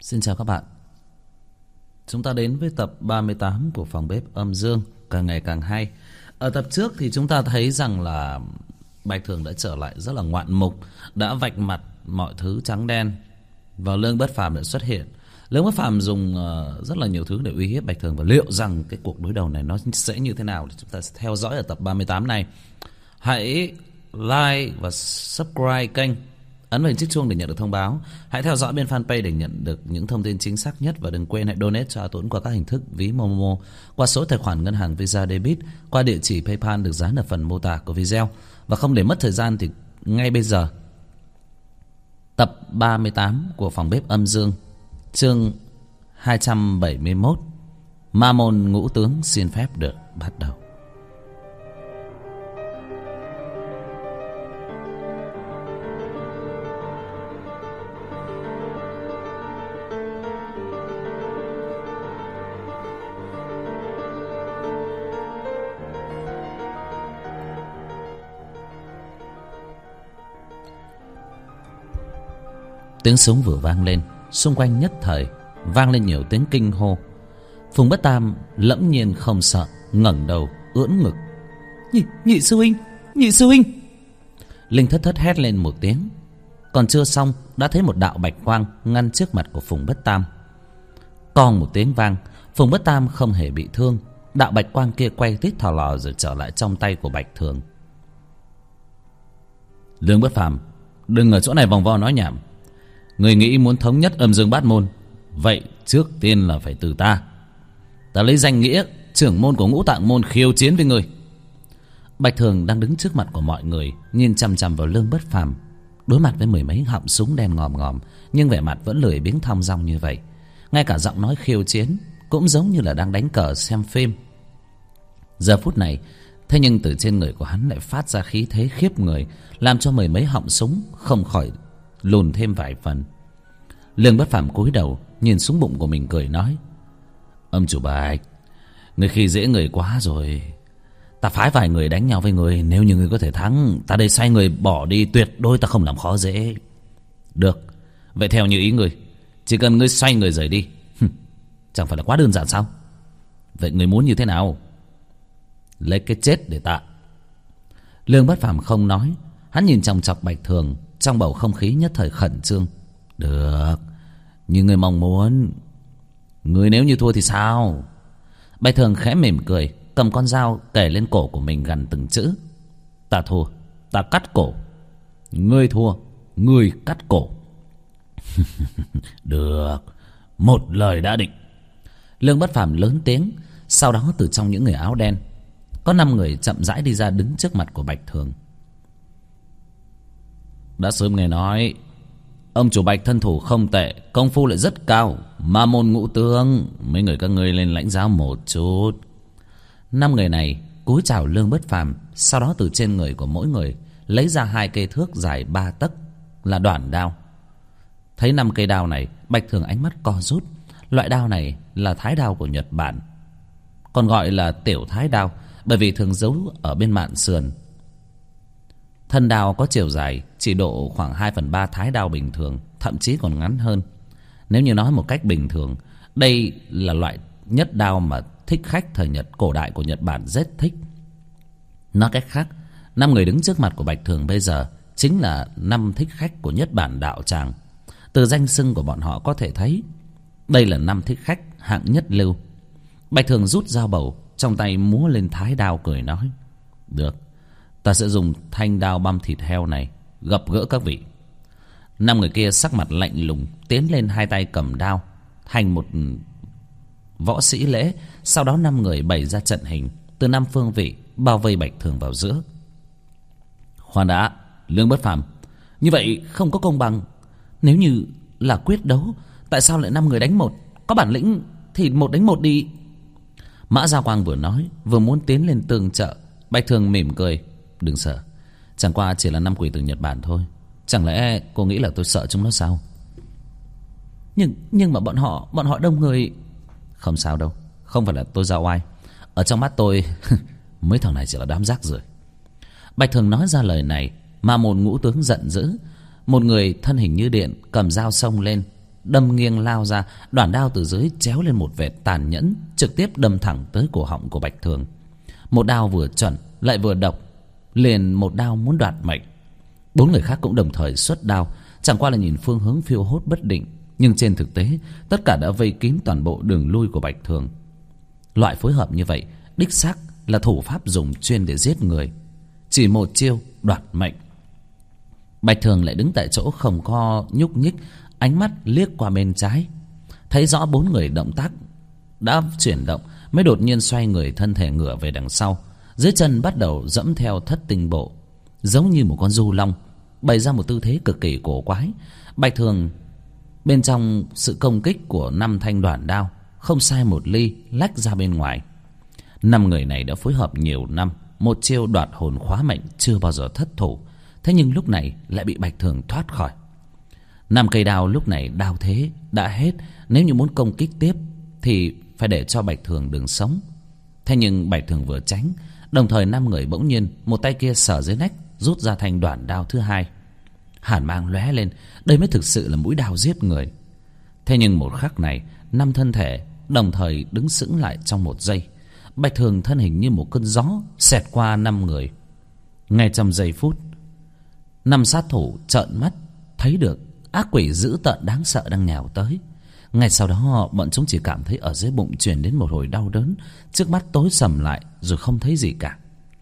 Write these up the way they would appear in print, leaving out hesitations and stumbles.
Xin chào các bạn. Chúng ta đến với tập 38 của Phòng Bếp Âm Dương, càng ngày càng hay. Ở tập trước thì chúng ta thấy rằng là Bạch Thường đã trở lại rất là ngoạn mục, đã vạch mặt mọi thứ trắng đen, và Lương Bất Phàm đã xuất hiện. Lương Bất Phàm dùng rất là nhiều thứ để uy hiếp Bạch Thường, và liệu rằng cái cuộc đối đầu này nó sẽ như thế nào thì chúng ta sẽ theo dõi ở tập 38 này. Hãy like và subscribe kênh, ấn vào chiếc chuông để nhận được thông báo. Hãy theo dõi bên fanpage để nhận được những thông tin chính xác nhất. Và đừng quên hãy donate cho A Tuấn qua các hình thức ví Momo, qua số tài khoản ngân hàng Visa Debit, qua địa chỉ PayPal được dán ở phần mô tả của video. Và không để mất thời gian thì ngay bây giờ, tập 38 của Phòng Bếp Âm Dương, chương 271, Ma Môn Ngũ Tướng xin phép được bắt đầu. Tiếng súng vừa vang lên, xung quanh nhất thời vang lên nhiều tiếng kinh hô. Phùng Bất Tam lẫm nhiên không sợ, ngẩng đầu ưỡn ngực. Nhị sư huynh, nhị sư huynh! Linh thất thất hét lên một tiếng. Còn chưa xong đã thấy một đạo bạch quang ngăn trước mặt của Phùng Bất Tam. Còn một tiếng vang, Phùng Bất Tam không hề bị thương. Đạo bạch quang kia quay tít thò lò rồi trở lại trong tay của Bạch Thường. Lương Bất Phàm, đừng ở chỗ này vòng vo nói nhảm. Người nghĩ muốn thống nhất Âm Dương Bát Môn, vậy trước tiên là phải từ ta. Ta lấy danh nghĩa trưởng môn của Ngũ Tạng Môn khiêu chiến với người. Bạch Thường đang đứng trước mặt của mọi người, nhìn chằm chằm vào Lương Bất Phàm. Đối mặt với mười mấy họng súng đen ngòm ngòm, nhưng vẻ mặt vẫn lười biếng thong dong như vậy. Ngay cả giọng nói khiêu chiến cũng giống như là đang đánh cờ xem phim. Giờ phút này, thế nhưng từ trên người của hắn lại phát ra khí thế khiếp người, làm cho mười mấy họng súng không khỏi lùn thêm vài phần. Lương Bất Phàm cúi đầu nhìn xuống bụng của mình cười nói: Âm chủ Bạch, người khi dễ người quá rồi. Ta phái vài người đánh nhau với người, nếu như người có thể thắng, ta đây xoay người bỏ đi, tuyệt đối ta không làm khó dễ. Được, vậy theo như ý người, chỉ cần ngươi xoay người rời đi, chẳng phải là quá đơn giản sao? Vậy người muốn như thế nào? Lấy cái chết để tạ. Lương Bất Phàm không nói, hắn nhìn chòng chọc Bạch Thường. Trong bầu không khí nhất thời khẩn trương. Được, như người mong muốn. Người nếu như thua thì sao? Bạch Thường khẽ mỉm cười, cầm con dao kề lên cổ của mình gằn từng chữ: Ta thua, ta cắt cổ. Ngươi thua, ngươi cắt cổ. Được, một lời đã định. Lương Bất Phàm lớn tiếng. Sau đó từ trong những người áo đen có 5 người chậm rãi đi ra, đứng trước mặt của Bạch Thường. Đã sớm nghe nói ông chủ Bạch thân thủ không tệ, công phu lại rất cao, Ma Môn Ngũ Tướng, mấy người các ngươi lên lãnh giáo một chút. 5 người này cúi chào Lương Bất Phàm, sau đó từ trên người của mỗi người lấy ra 2 cây thước dài 3 tấc là đoản đao. Thấy 5 cây đao này, Bạch Thường ánh mắt co rút. Loại đao này là thái đao của Nhật Bản, còn gọi là tiểu thái đao bởi vì thường giấu ở bên mạn sườn. Thân đao có chiều dài chỉ độ khoảng 2/3 thái đao bình thường, thậm chí còn ngắn hơn. Nếu như nói một cách bình thường, đây là loại nhất đao mà thích khách thời Nhật cổ đại của Nhật Bản rất thích. Nói cách khác, 5 người đứng trước mặt của Bạch Thường bây giờ chính là 5 thích khách của Nhất Bản đạo tràng. Từ danh xưng của bọn họ có thể thấy đây là 5 thích khách hạng nhất lưu. Bạch Thường rút dao bầu trong tay, múa lên thái đao cười nói: Được, ta sẽ dùng thanh đao băm thịt heo này gặp gỡ các vị. 5 người kia sắc mặt lạnh lùng tiến lên, 2 tay cầm đao thành một võ sĩ lễ. Sau đó 5 người bày ra trận hình từ 5 phương vị bao vây Bạch Thường vào giữa. Khoan đã, Lương Bất Phàm, như vậy không có công bằng. Nếu như là quyết đấu, tại sao lại 5 người đánh một? Có bản lĩnh thì 1 đánh 1 đi. Mã Gia Quang vừa nói vừa muốn tiến lên tương trợ. Bạch Thường mỉm cười: Đừng sợ, chẳng qua chỉ là 5 quỷ từ Nhật Bản thôi. Chẳng lẽ cô nghĩ là tôi sợ chúng nó sao? Nhưng mà bọn họ đông người. Không sao đâu, không phải là tôi ra oai. Ở trong mắt tôi mấy thằng này chỉ là đám rác rưởi. Bạch Thường nói ra lời này, Ma Môn Ngũ Tướng giận dữ. Một người thân hình như điện cầm dao xông lên, đâm nghiêng lao ra, đoạn đao từ dưới chéo lên một vệt tàn nhẫn, trực tiếp đâm thẳng tới cổ họng của Bạch Thường. Một đao vừa chuẩn lại vừa độc, liền một đao muốn đoạt mệnh. Bốn người khác cũng đồng thời xuất đao, chẳng qua là nhìn phương hướng phiêu hốt bất định, nhưng trên thực tế tất cả đã vây kín toàn bộ đường lui của Bạch Thường. Loại phối hợp như vậy đích xác là thủ pháp dùng chuyên để giết người, chỉ một chiêu đoạt mệnh. Bạch Thường lại đứng tại chỗ không có nhúc nhích, ánh mắt liếc qua bên trái, thấy rõ bốn người động tác đã chuyển động, mới đột nhiên xoay người, thân thể ngửa về đằng sau, dưới chân bắt đầu dẫm theo thất tinh bộ, giống như một con du long, bày ra một tư thế cực kỳ cổ quái. Bạch Thường bên trong sự công kích của 5 thanh đoản đao không sai một ly lách ra bên ngoài. 5 người này đã phối hợp nhiều năm, một chiêu đoạt hồn khóa mệnh chưa bao giờ thất thủ, thế nhưng lúc này lại bị Bạch Thường thoát khỏi. 5 cây đao lúc này đao thế đã hết, nếu như muốn công kích tiếp thì phải để cho Bạch Thường đường sống. Thế nhưng Bạch Thường vừa tránh, đồng thời 5 người bỗng nhiên một tay kia sờ dưới nách, rút ra thanh đoản đao thứ hai. Hàn mang lóe lên, đây mới thực sự là mũi đao giết người. Thế nhưng một khắc này, 5 thân thể đồng thời đứng sững lại trong một giây. Bạch Thường thân hình như một cơn gió xẹt qua 5 người. Ngay trong giây phút, 5 sát thủ trợn mắt thấy được ác quỷ dữ tợn đáng sợ đang nhào tới. Ngay sau đó bọn chúng chỉ cảm thấy ở dưới bụng truyền đến một hồi đau đớn, trước mắt tối sầm lại rồi không thấy gì cả.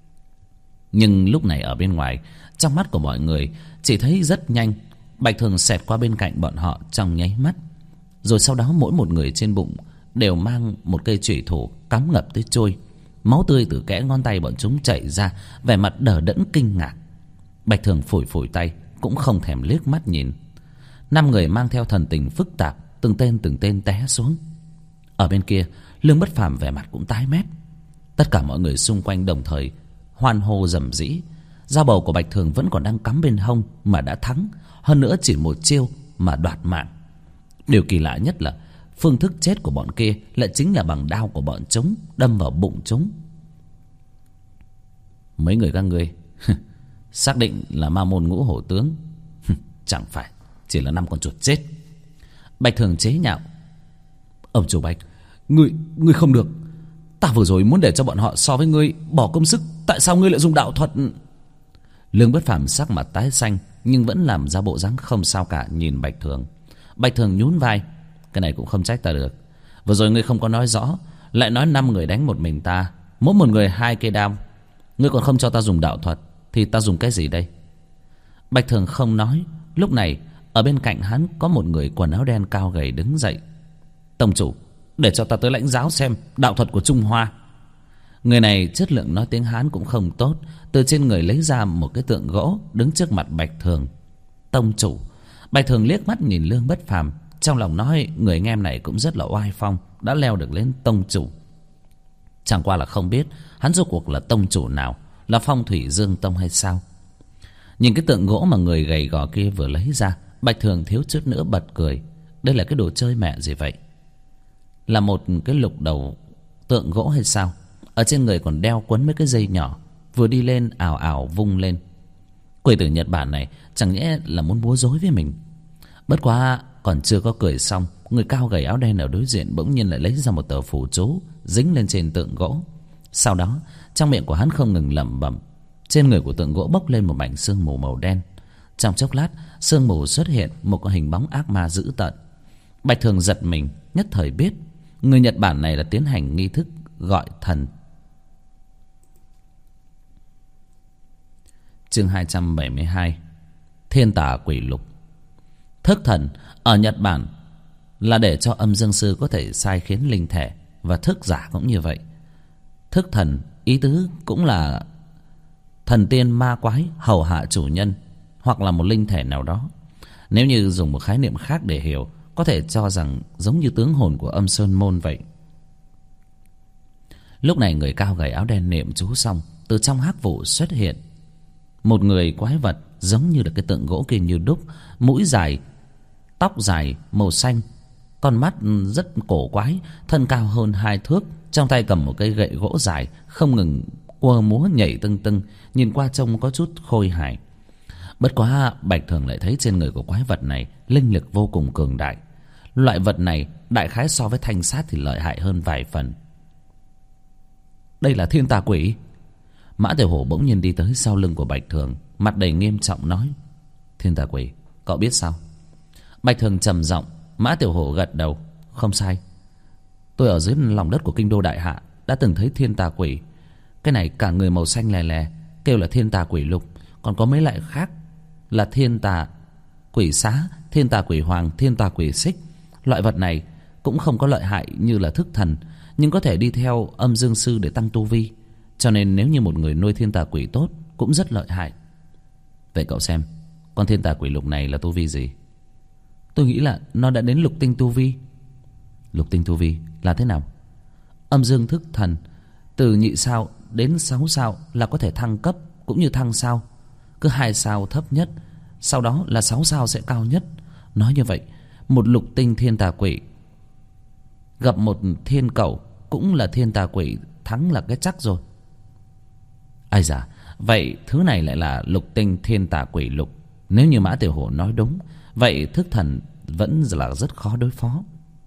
Nhưng lúc này ở bên ngoài, trong mắt của mọi người chỉ thấy rất nhanh Bạch Thường xẹt qua bên cạnh bọn họ trong nháy mắt, rồi sau đó mỗi một người trên bụng đều mang một cây chủy thủ cắm ngập tới trôi. Máu tươi từ kẽ ngón tay bọn chúng chảy ra, vẻ mặt đờ đẫn kinh ngạc. Bạch Thường phủi phủi tay, cũng không thèm liếc mắt nhìn. 5 người mang theo thần tình phức tạp, từng tên té xuống. Ở bên kia, Lương Bất Phàm vẻ mặt cũng tái mét. Tất cả mọi người xung quanh đồng thời hoan hô rầm rĩ. Dao bầu của Bạch Thường vẫn còn đang cắm bên hông mà đã thắng, hơn nữa chỉ một chiêu mà đoạt mạng. Điều kỳ lạ nhất là phương thức chết của bọn kia lại chính là bằng đao của bọn chúng đâm vào bụng chúng. Mấy người các ngươi xác định là ma môn Ngũ Hổ tướng? Chẳng phải chỉ là 5 con chuột chết. Bạch Thường chế nhạo. Ông chủ Bạch, ngươi không được. Ta vừa rồi muốn để cho bọn họ so với ngươi bỏ công sức, tại sao ngươi lại dùng đạo thuật? Lương Bất Phàm sắc mặt tái xanh nhưng vẫn làm ra bộ dáng không sao cả, nhìn Bạch Thường. Bạch Thường nhún vai. Cái này cũng không trách ta được. Vừa rồi ngươi không có nói rõ, lại nói 5 người đánh một mình ta, mỗi một người 2 cây đao. Ngươi còn không cho ta dùng đạo thuật, thì ta dùng cái gì đây? Bạch Thường không nói. Lúc này ở bên cạnh hắn có một người quần áo đen cao gầy đứng dậy. Tông chủ, để cho ta tới lãnh giáo xem đạo thuật của Trung Hoa. Người này chất lượng nói tiếng Hán cũng không tốt, từ trên người lấy ra một cái tượng gỗ đứng trước mặt Bạch Thường. Tông chủ. Bạch Thường liếc mắt nhìn Lương Bất Phàm, trong lòng nói người anh em này cũng rất là oai phong, đã leo được lên tông chủ. Chẳng qua là không biết hắn rốt cuộc là tông chủ nào, là Phong Thủy Dương Tông hay sao. Nhìn cái tượng gỗ mà người gầy gò kia vừa lấy ra, Bạch Thường thiếu chút nữa bật cười. Đây là cái đồ chơi mẹ gì vậy? Là một cái lục đầu tượng gỗ hay sao? Ở trên người còn đeo quấn mấy cái dây nhỏ, vừa đi lên ảo ảo vung lên. Quỷ tử Nhật Bản này chẳng nhẽ là muốn búa rối với mình. Bất quá còn chưa có cười xong, người cao gầy áo đen ở đối diện bỗng nhiên lại lấy ra một tờ phù chú dính lên trên tượng gỗ. Sau đó trong miệng của hắn không ngừng lẩm bẩm. Trên người của tượng gỗ bốc lên một mảnh sương mù màu đen. Trong chốc lát, sương mù xuất hiện một cái hình bóng ác ma dữ tợn. Bạch Thường giật mình, nhất thời biết người Nhật Bản này là tiến hành nghi thức gọi thần. Chương 272. Thiên Tà Quỷ Lục. Thức thần ở Nhật Bản là để cho âm dương sư có thể sai khiến linh thể, và thức giả cũng như vậy. Thức thần ý tứ cũng là thần tiên ma quái hầu hạ chủ nhân, hoặc là một linh thể nào đó. Nếu như dùng một khái niệm khác để hiểu, có thể cho rằng giống như tướng hồn của âm sơn môn vậy. Lúc này người cao gầy áo đen niệm chú xong, từ trong hắc vụ xuất hiện một người quái vật giống như là cái tượng gỗ kia như đúc, mũi dài, tóc dài màu xanh, con mắt rất cổ quái, thân cao hơn 2 thước, trong tay cầm một cây gậy gỗ dài, không ngừng quơ múa nhảy tưng tưng, nhìn qua trông có chút khôi hài. Bất quá Bạch Thường lại thấy trên người của quái vật này linh lực vô cùng cường đại. Loại vật này đại khái so với thanh sát thì lợi hại hơn vài phần. Đây là thiên tà quỷ. Mã Tiểu Hổ bỗng nhiên đi tới sau lưng của Bạch Thường, mặt đầy nghiêm trọng nói: Thiên tà quỷ, cậu biết sao? Bạch Thường trầm giọng. Mã Tiểu Hổ gật đầu: Không sai, tôi ở dưới lòng đất của kinh đô đại hạ đã từng thấy thiên tà quỷ. Cái này cả người màu xanh lè lè, kêu là thiên tà quỷ lục. Còn có mấy loại khác là thiên tà quỷ xá, thiên tà quỷ hoàng, thiên tà quỷ xích. Loại vật này cũng không có lợi hại như là thức thần, nhưng có thể đi theo âm dương sư để tăng tu vi. Cho nên nếu như một người nuôi thiên tà quỷ tốt cũng rất lợi hại. Vậy cậu xem, con thiên tà quỷ lục này là tu vi gì? Tôi nghĩ là nó đã đến lục tinh tu vi. Lục tinh tu vi là thế nào? Âm dương thức thần, từ nhị sao đến 6 sao là có thể thăng cấp, cũng như thăng sao. Cứ 2 sao thấp nhất, sau đó là 6 sao sẽ cao nhất. Nói như vậy, một lục tinh thiên tà quỷ gặp một thiên cẩu cũng là thiên tà quỷ, thắng là cái chắc rồi. Ai da, vậy thứ này lại là lục tinh thiên tà quỷ lục. Nếu như Mã Tiểu Hổ nói đúng, vậy thức thần vẫn là rất khó đối phó.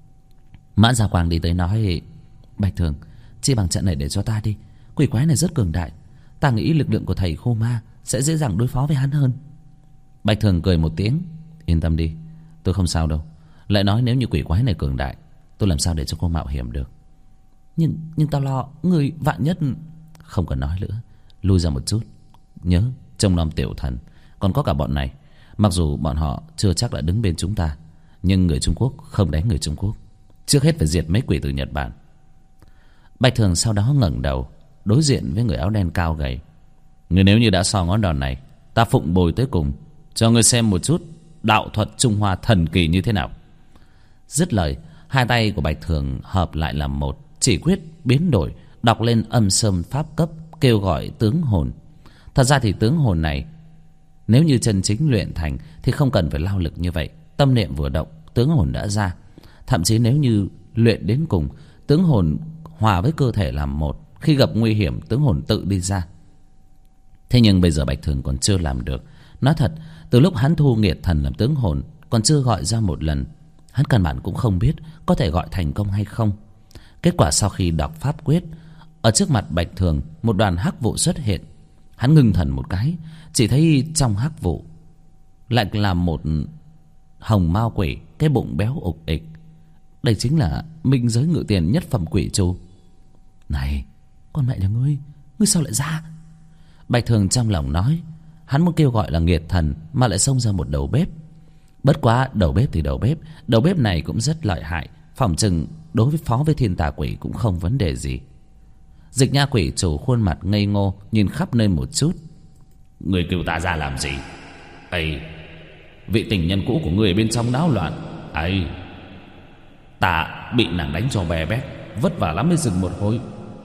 Mã Gia Quang đi tới nói: Bạch Thường, chia bằng trận này để cho ta đi. Quỷ quái này rất cường đại, ta nghĩ lực lượng của thầy Khô Ma sẽ dễ dàng đối phó với hắn hơn. Bạch Thường cười một tiếng: Yên tâm đi, tôi không sao đâu. Lại nói nếu như quỷ quái này cường đại, tôi làm sao để cho cô mạo hiểm được. Nhưng tao lo người vạn nhất. Không cần nói nữa, lui ra một chút. Nhớ trông nom tiểu thần. Còn có cả bọn này, mặc dù bọn họ chưa chắc đã đứng bên chúng ta, nhưng người Trung Quốc không đánh người Trung Quốc. Trước hết phải diệt mấy quỷ từ Nhật Bản. Bạch Thường sau đó ngẩng đầu đối diện với người áo đen cao gầy: Người nếu như đã so ngón đòn này, ta phụng bồi tới cùng, cho ngươi xem một chút đạo thuật Trung Hoa thần kỳ như thế nào. Dứt lời, hai tay của Bạch Thường hợp lại làm một, chỉ quyết biến đổi, đọc lên âm sâm pháp cấp, kêu gọi tướng hồn. Thật ra thì tướng hồn này nếu như chân chính luyện thành thì không cần phải lao lực như vậy. Tâm niệm vừa động, tướng hồn đã ra. Thậm chí nếu như luyện đến cùng, tướng hồn hòa với cơ thể làm một. Khi gặp nguy hiểm, tướng hồn tự đi ra. Thế nhưng bây giờ Bạch Thường còn chưa làm được. Nói thật, từ lúc hắn thu nghiệt thần làm tướng hồn, còn chưa gọi ra một lần. Hắn căn bản cũng không biết có thể gọi thành công hay không. Kết quả sau khi đọc pháp quyết, ở trước mặt Bạch Thường một đoàn hắc vụ xuất hiện. Hắn ngưng thần một cái, chỉ thấy trong hắc vụ lại là một hồng mao quỷ, cái bụng béo ục ịch. Đây chính là minh giới ngự tiền nhất phẩm quỷ trù. Này, con mẹ nhà ngươi sao lại ra? Bạch Thường trong lòng nói. Hắn muốn kêu gọi là nghiệt thần mà lại xông ra một đầu bếp. Bất quá đầu bếp thì đầu bếp này cũng rất lợi hại, phỏng chừng đối với phó với thiên tà quỷ cũng không vấn đề gì. Dịch Nha quỷ chủ khuôn mặt ngây ngô nhìn khắp nơi một chút. Người kêu ta ra làm gì? Ây, vị tình nhân cũ của người bên trong náo loạn. Ây, ta bị nàng đánh cho bè bét, vất vả lắm mới dừng một hồi.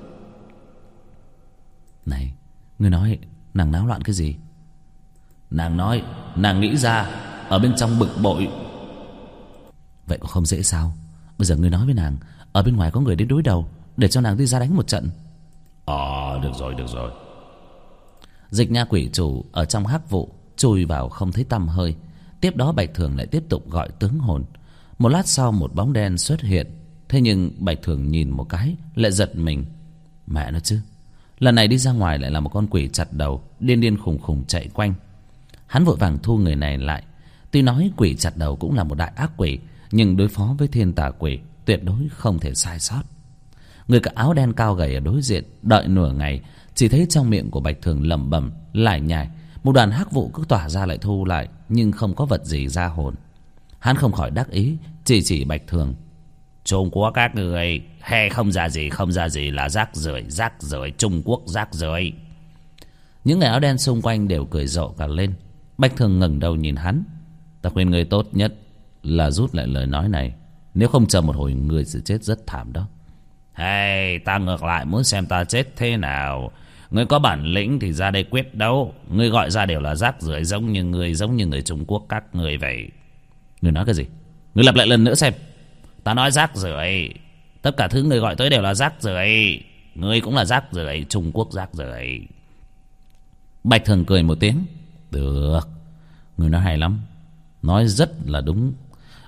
Này, ngươi nói nàng náo loạn cái gì? Nàng nói nàng nghĩ ra ở bên trong bực bội. Vậy có không dễ sao? Bây giờ ngươi nói với nàng ở bên ngoài có người đến đối đầu, để cho nàng đi ra đánh một trận. Được rồi. Dịch Nha quỷ chủ ở trong hắc vụ chui vào không thấy tăm hơi. Tiếp đó Bạch Thường lại tiếp tục gọi tướng hồn. Một lát sau một bóng đen xuất hiện. Thế nhưng Bạch Thường nhìn một cái lại giật mình. Mẹ nó chứ, lần này đi ra ngoài lại là một con quỷ chặt đầu, điên khùng khùng chạy quanh. Hắn vội vàng thu người này lại. Tuy nói quỷ chặt đầu cũng là một đại ác quỷ, nhưng đối phó với thiên tà quỷ tuyệt đối không thể sai sót. Người cả áo đen cao gầy ở đối diện đợi nửa ngày, chỉ thấy trong miệng của Bạch Thường lẩm bẩm lải nhải. Một đoàn hắc vụ cứ tỏa ra lại thu lại, nhưng không có vật gì ra hồn. Hắn không khỏi đắc ý, chỉ Bạch Thường: Trung Quốc các người hay không ra gì là rác rưởi, Trung Quốc rác rưởi. Những người áo đen xung quanh đều cười rộ cả lên. Bạch Thường ngẩng đầu nhìn hắn: Ta khuyên người tốt nhất là rút lại lời nói này, nếu không chờ một hồi người sẽ chết rất thảm đó. Hey, ta ngược lại muốn xem ta chết thế nào. Ngươi có bản lĩnh thì ra đây quyết đấu. Ngươi gọi ra đều là rác rưởi, giống như người Trung Quốc các người vậy. Ngươi nói cái gì? Ngươi lặp lại lần nữa xem. Ta nói rác rưởi. Tất cả thứ ngươi gọi tới đều là rác rưởi. Ngươi cũng là rác rưởi, Trung Quốc rác rưởi. Bạch Thường cười một tiếng: Được, ngươi nói hay lắm, nói rất là đúng.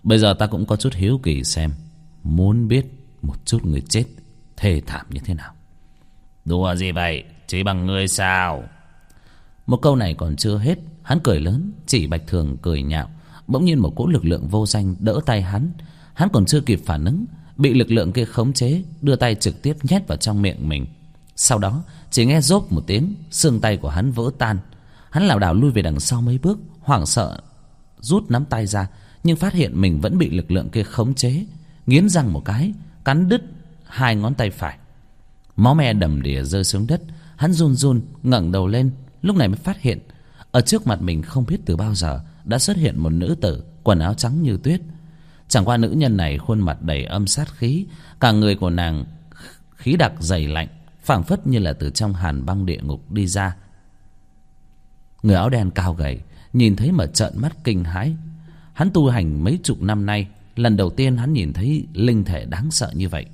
Bây giờ ta cũng có chút hiếu kỳ xem, muốn biết một chút người chết thê thảm như thế nào. Đùa gì vậy, chỉ bằng ngươi sao? Một câu này còn chưa hết, hắn cười lớn chỉ Bạch Thường cười nhạo. Bỗng nhiên một cỗ lực lượng vô danh đỡ tay hắn. Hắn còn chưa kịp phản ứng, bị lực lượng kia khống chế, đưa tay trực tiếp nhét vào trong miệng mình. Sau đó chỉ nghe rốp một tiếng, xương tay của hắn vỡ tan. Hắn lảo đảo lui về đằng sau mấy bước, hoảng sợ rút nắm tay ra, nhưng phát hiện mình vẫn bị lực lượng kia khống chế. Nghiến răng một cái, cắn đứt 2 ngón tay phải. Máu me đầm đìa rơi xuống đất. Hắn run run ngẩng đầu lên, lúc này mới phát hiện ở trước mặt mình không biết từ bao giờ đã xuất hiện một nữ tử quần áo trắng như tuyết. Chẳng qua nữ nhân này khuôn mặt đầy âm sát khí, cả người của nàng khí đặc dày lạnh, phảng phất như là từ trong hàn băng địa ngục đi ra. Người áo đen cao gầy nhìn thấy mà trợn mắt kinh hãi. Hắn tu hành mấy chục năm nay, lần đầu tiên hắn nhìn thấy linh thể đáng sợ như vậy.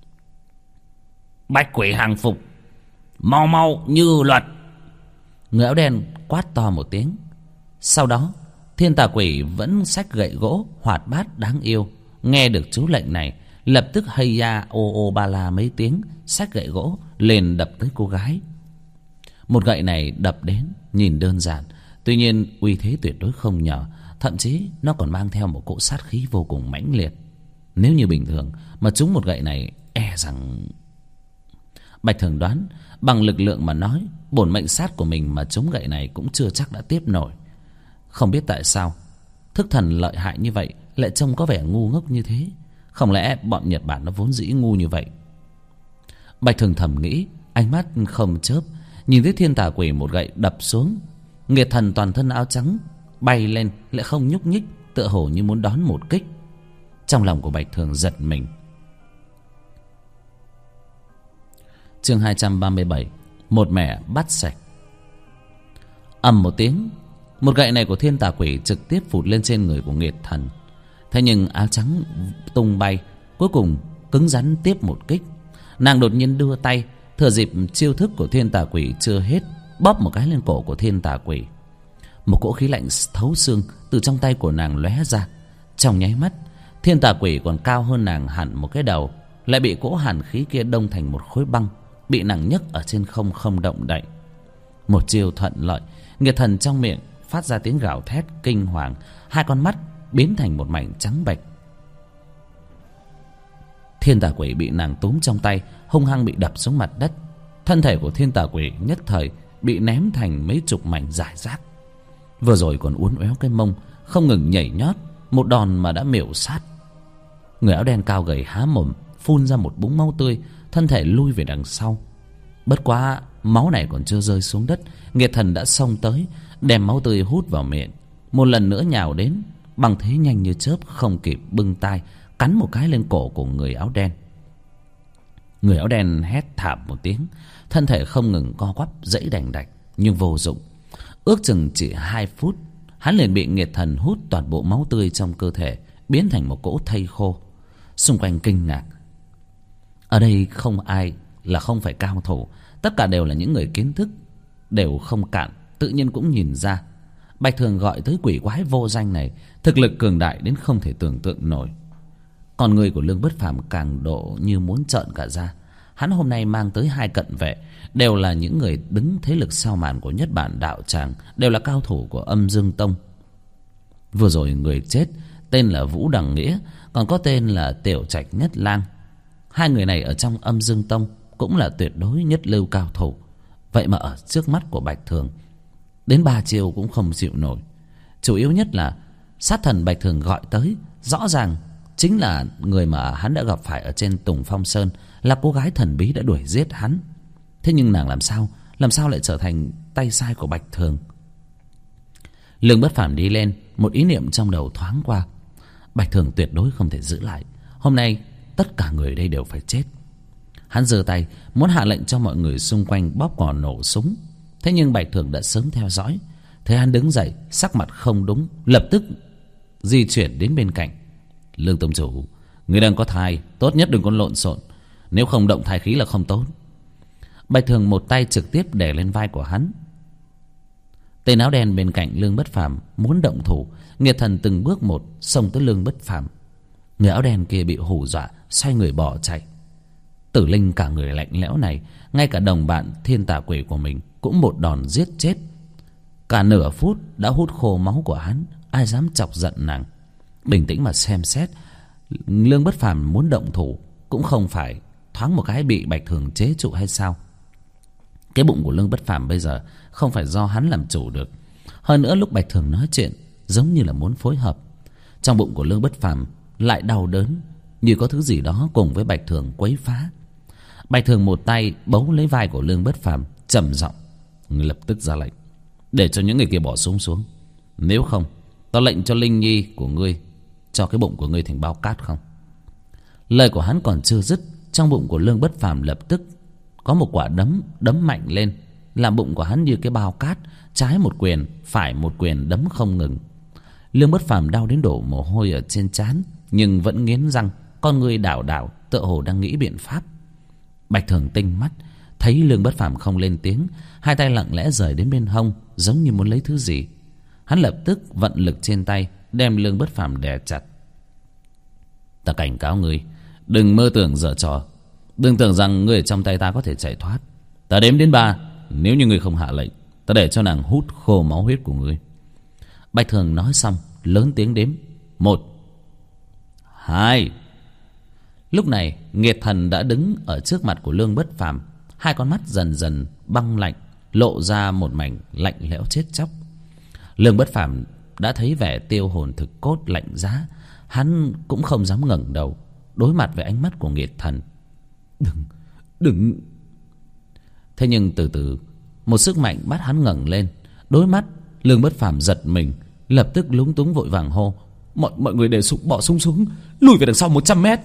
Bạch quỷ hàng phục, mau mau như luật! Người áo đen quát to một tiếng. Sau đó thiên tà quỷ vẫn xách gậy gỗ hoạt bát đáng yêu, nghe được chú lệnh này, lập tức hây ya ô ô ba la mấy tiếng, xách gậy gỗ lên đập tới cô gái. Một gậy này đập đến nhìn đơn giản, tuy nhiên uy thế tuyệt đối không nhỏ, thậm chí nó còn mang theo một cỗ sát khí vô cùng mãnh liệt. Nếu như bình thường mà trúng một gậy này, e rằng... Bạch Thường đoán bằng lực lượng mà nói, bổn mệnh sát của mình mà trúng gậy này cũng chưa chắc đã tiếp nổi. Không biết tại sao thức thần lợi hại như vậy lại trông có vẻ ngu ngốc như thế. Không lẽ bọn Nhật Bản nó vốn dĩ ngu như vậy? Bạch Thường thầm nghĩ, ánh mắt không chớp, nhìn thấy thiên tà quỷ một gậy đập xuống. Nghiệt thần toàn thân áo trắng bay lên lại không nhúc nhích, tựa hồ như muốn đón một kích. Trong lòng của Bạch Thường giật mình. Chương 237, một mẻ bắt sạch. Ầm một tiếng, một gậy này của thiên tà quỷ trực tiếp phụt lên trên người của nghiệt thần. Thế nhưng áo trắng tung bay, cuối cùng cứng rắn tiếp một kích. Nàng đột nhiên đưa tay, thừa dịp chiêu thức của thiên tà quỷ chưa hết, bóp một cái lên cổ của thiên tà quỷ. Một cỗ khí lạnh thấu xương từ trong tay của nàng lóe ra. Trong nháy mắt, thiên tà quỷ còn cao hơn nàng hẳn một cái đầu, lại bị cỗ hàn khí kia đông thành một khối băng, bị nàng nhấc ở trên không không động đậy. Một chiêu thuận lợi, nghiệt thần trong miệng phát ra tiếng gào thét kinh hoàng, 2 con mắt biến thành một mảnh trắng bệch. Thiên tà quỷ bị nàng túm trong tay, hung hăng bị đập xuống mặt đất. Thân thể của thiên tà quỷ nhất thời bị ném thành mấy chục mảnh rải rác. Vừa rồi còn uốn éo cái mông, không ngừng nhảy nhót, một đòn mà đã miểu sát. Người áo đen cao gầy há mồm phun ra một búng máu tươi, thân thể lui về đằng sau. Bất quá máu này còn chưa rơi xuống đất, nghiệt thần đã xông tới, đem máu tươi hút vào miệng, một lần nữa nhào đến, bằng thế nhanh như chớp, không kịp bưng tay cắn một cái lên cổ của người áo đen. Người áo đen hét thảm một tiếng, thân thể không ngừng co quắp giãy đành đạch nhưng vô dụng. Ước chừng chỉ 2 phút, hắn liền bị nghiệt thần hút toàn bộ máu tươi trong cơ thể, biến thành một cỗ thây khô. Xung quanh kinh ngạc. Ở đây không ai là không phải cao thủ, tất cả đều là những người kiến thức đều không cạn, tự nhiên cũng nhìn ra. Bạch Thường gọi tới quỷ quái vô danh này thực lực cường đại đến không thể tưởng tượng nổi. Còn người của Lương Bất Phàm càng độ như muốn trợn cả da. Hắn hôm nay mang tới 2 cận vệ, đều là những người đứng thế lực sau màn của Nhất Bản đạo tràng, đều là cao thủ của Âm Dương Tông. Vừa rồi người chết tên là Vũ Đằng Nghĩa, còn có tên là Tiểu Trạch Nhất Lang. 2 người này ở trong Âm Dương Tông cũng là tuyệt đối nhất lưu cao thủ. Vậy mà ở trước mắt của Bạch Thường, đến 3 chiêu cũng không chịu nổi. Chủ yếu nhất là sát thần Bạch Thường gọi tới rõ ràng chính là người mà hắn đã gặp phải ở trên Tùng Phong Sơn, là cô gái thần bí đã đuổi giết hắn. Thế nhưng nàng làm sao lại trở thành tay sai của Bạch Thường? Lương Bất Phàm đi lên, một ý niệm trong đầu thoáng qua. Bạch Thường tuyệt đối không thể giữ lại, hôm nay tất cả người đây đều phải chết. Hắn giơ tay muốn hạ lệnh cho mọi người xung quanh bóp cò nổ súng. Thế nhưng Bạch Thường đã sớm theo dõi. Thấy hắn đứng dậy, sắc mặt không đúng, lập tức di chuyển đến bên cạnh. Lương tông chủ, người đang có thai, tốt nhất đừng có lộn xộn, nếu không động thai khí là không tốt. Bạch Thường một tay trực tiếp đè lên vai của hắn. Tên áo đen bên cạnh Lương Bất Phàm muốn động thủ, Nghiệt Thần từng bước một xông tới Lương Bất Phàm. Người áo đen kia bị hù dọa, xoay người bỏ chạy. Tử Linh cả người lạnh lẽo này, ngay cả đồng bạn thiên tà quỷ của mình cũng một đòn giết chết. Cả nửa phút đã hút khô máu của hắn, ai dám chọc giận nàng. Bình tĩnh mà xem xét, Lương Bất Phàm muốn động thủ cũng không phải thoáng một cái bị Bạch Thường chế trụ hay sao. Cái bụng của Lương Bất Phàm bây giờ không phải do hắn làm chủ được. Hơn nữa lúc Bạch Thường nói chuyện giống như là muốn phối hợp, trong bụng của Lương Bất Phàm lại đau đớn, như có thứ gì đó cùng với Bạch Thường quấy phá. Bạch Thường một tay bấu lấy vai của Lương Bất Phàm, trầm giọng lập tức ra lệnh, để cho những người kia bỏ súng xuống. Nếu không, tao lệnh cho Linh Nhi của ngươi cho cái bụng của ngươi thành bao cát không. Lời của hắn còn chưa dứt, trong bụng của Lương Bất Phàm lập tức có một quả đấm mạnh lên, làm bụng của hắn như cái bao cát, trái một quyền phải một quyền đấm không ngừng. Lương Bất Phàm đau đến đổ mồ hôi ở trên trán, nhưng vẫn nghiến răng, con người đảo đảo tựa hồ đang nghĩ biện pháp. Bạch Thường tinh mắt, thấy Lương Bất Phàm không lên tiếng, hai tay lặng lẽ rời đến bên hông, giống như muốn lấy thứ gì. Hắn lập tức vận lực trên tay đem Lương Bất Phàm đè chặt. Ta cảnh cáo ngươi, đừng mơ tưởng giở trò, đừng tưởng rằng ngươi ở trong tay ta có thể chạy thoát. Ta đếm đến 3, nếu như ngươi không hạ lệnh, ta để cho nàng hút khô máu huyết của ngươi. Bạch Thường nói xong lớn tiếng đếm: 1, 2. Lúc này Nghiệt Thần đã đứng ở trước mặt của Lương Bất Phàm, hai con mắt dần dần băng lạnh, lộ ra một mảnh lạnh lẽo chết chóc. Lương Bất Phàm đã thấy vẻ tiêu hồn thực cốt lạnh giá, hắn cũng không dám ngẩng đầu đối mặt với ánh mắt của Nghiệt Thần. Đừng. Thế nhưng từ từ một sức mạnh bắt hắn ngẩng lên. Đối mắt Lương Bất Phàm giật mình, lập tức lúng túng vội vàng hô: Mọi người để bỏ súng xuống, lùi về đằng sau 100 mét.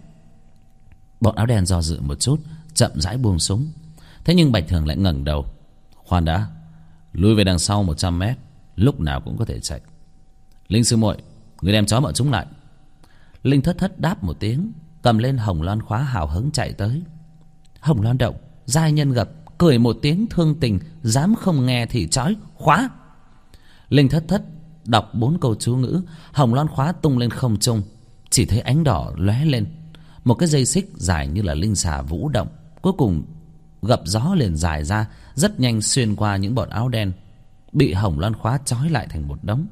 Bọn áo đen do dự một chút, chậm rãi buông súng. Thế nhưng Bạch Thường lại ngẩng đầu: Khoan đã, lùi về đằng sau 100 mét, lúc nào cũng có thể chạy. Linh sư muội, người đem chó bọn chúng lại. Linh Thất Thất đáp một tiếng, cầm lên hồng loan khóa hào hứng chạy tới. Hồng loan động, giai nhân gặp, cười một tiếng thương tình, dám không nghe thì trói, khóa. Linh Thất Thất đọc 4 câu chú ngữ, hồng loan khóa tung lên không trung, chỉ thấy ánh đỏ lóe lên. Một cái dây xích dài như là linh xà vũ động, cuối cùng gập gió liền dài ra, rất nhanh xuyên qua những bọn áo đen, bị hồng loan khóa trói lại thành một đống.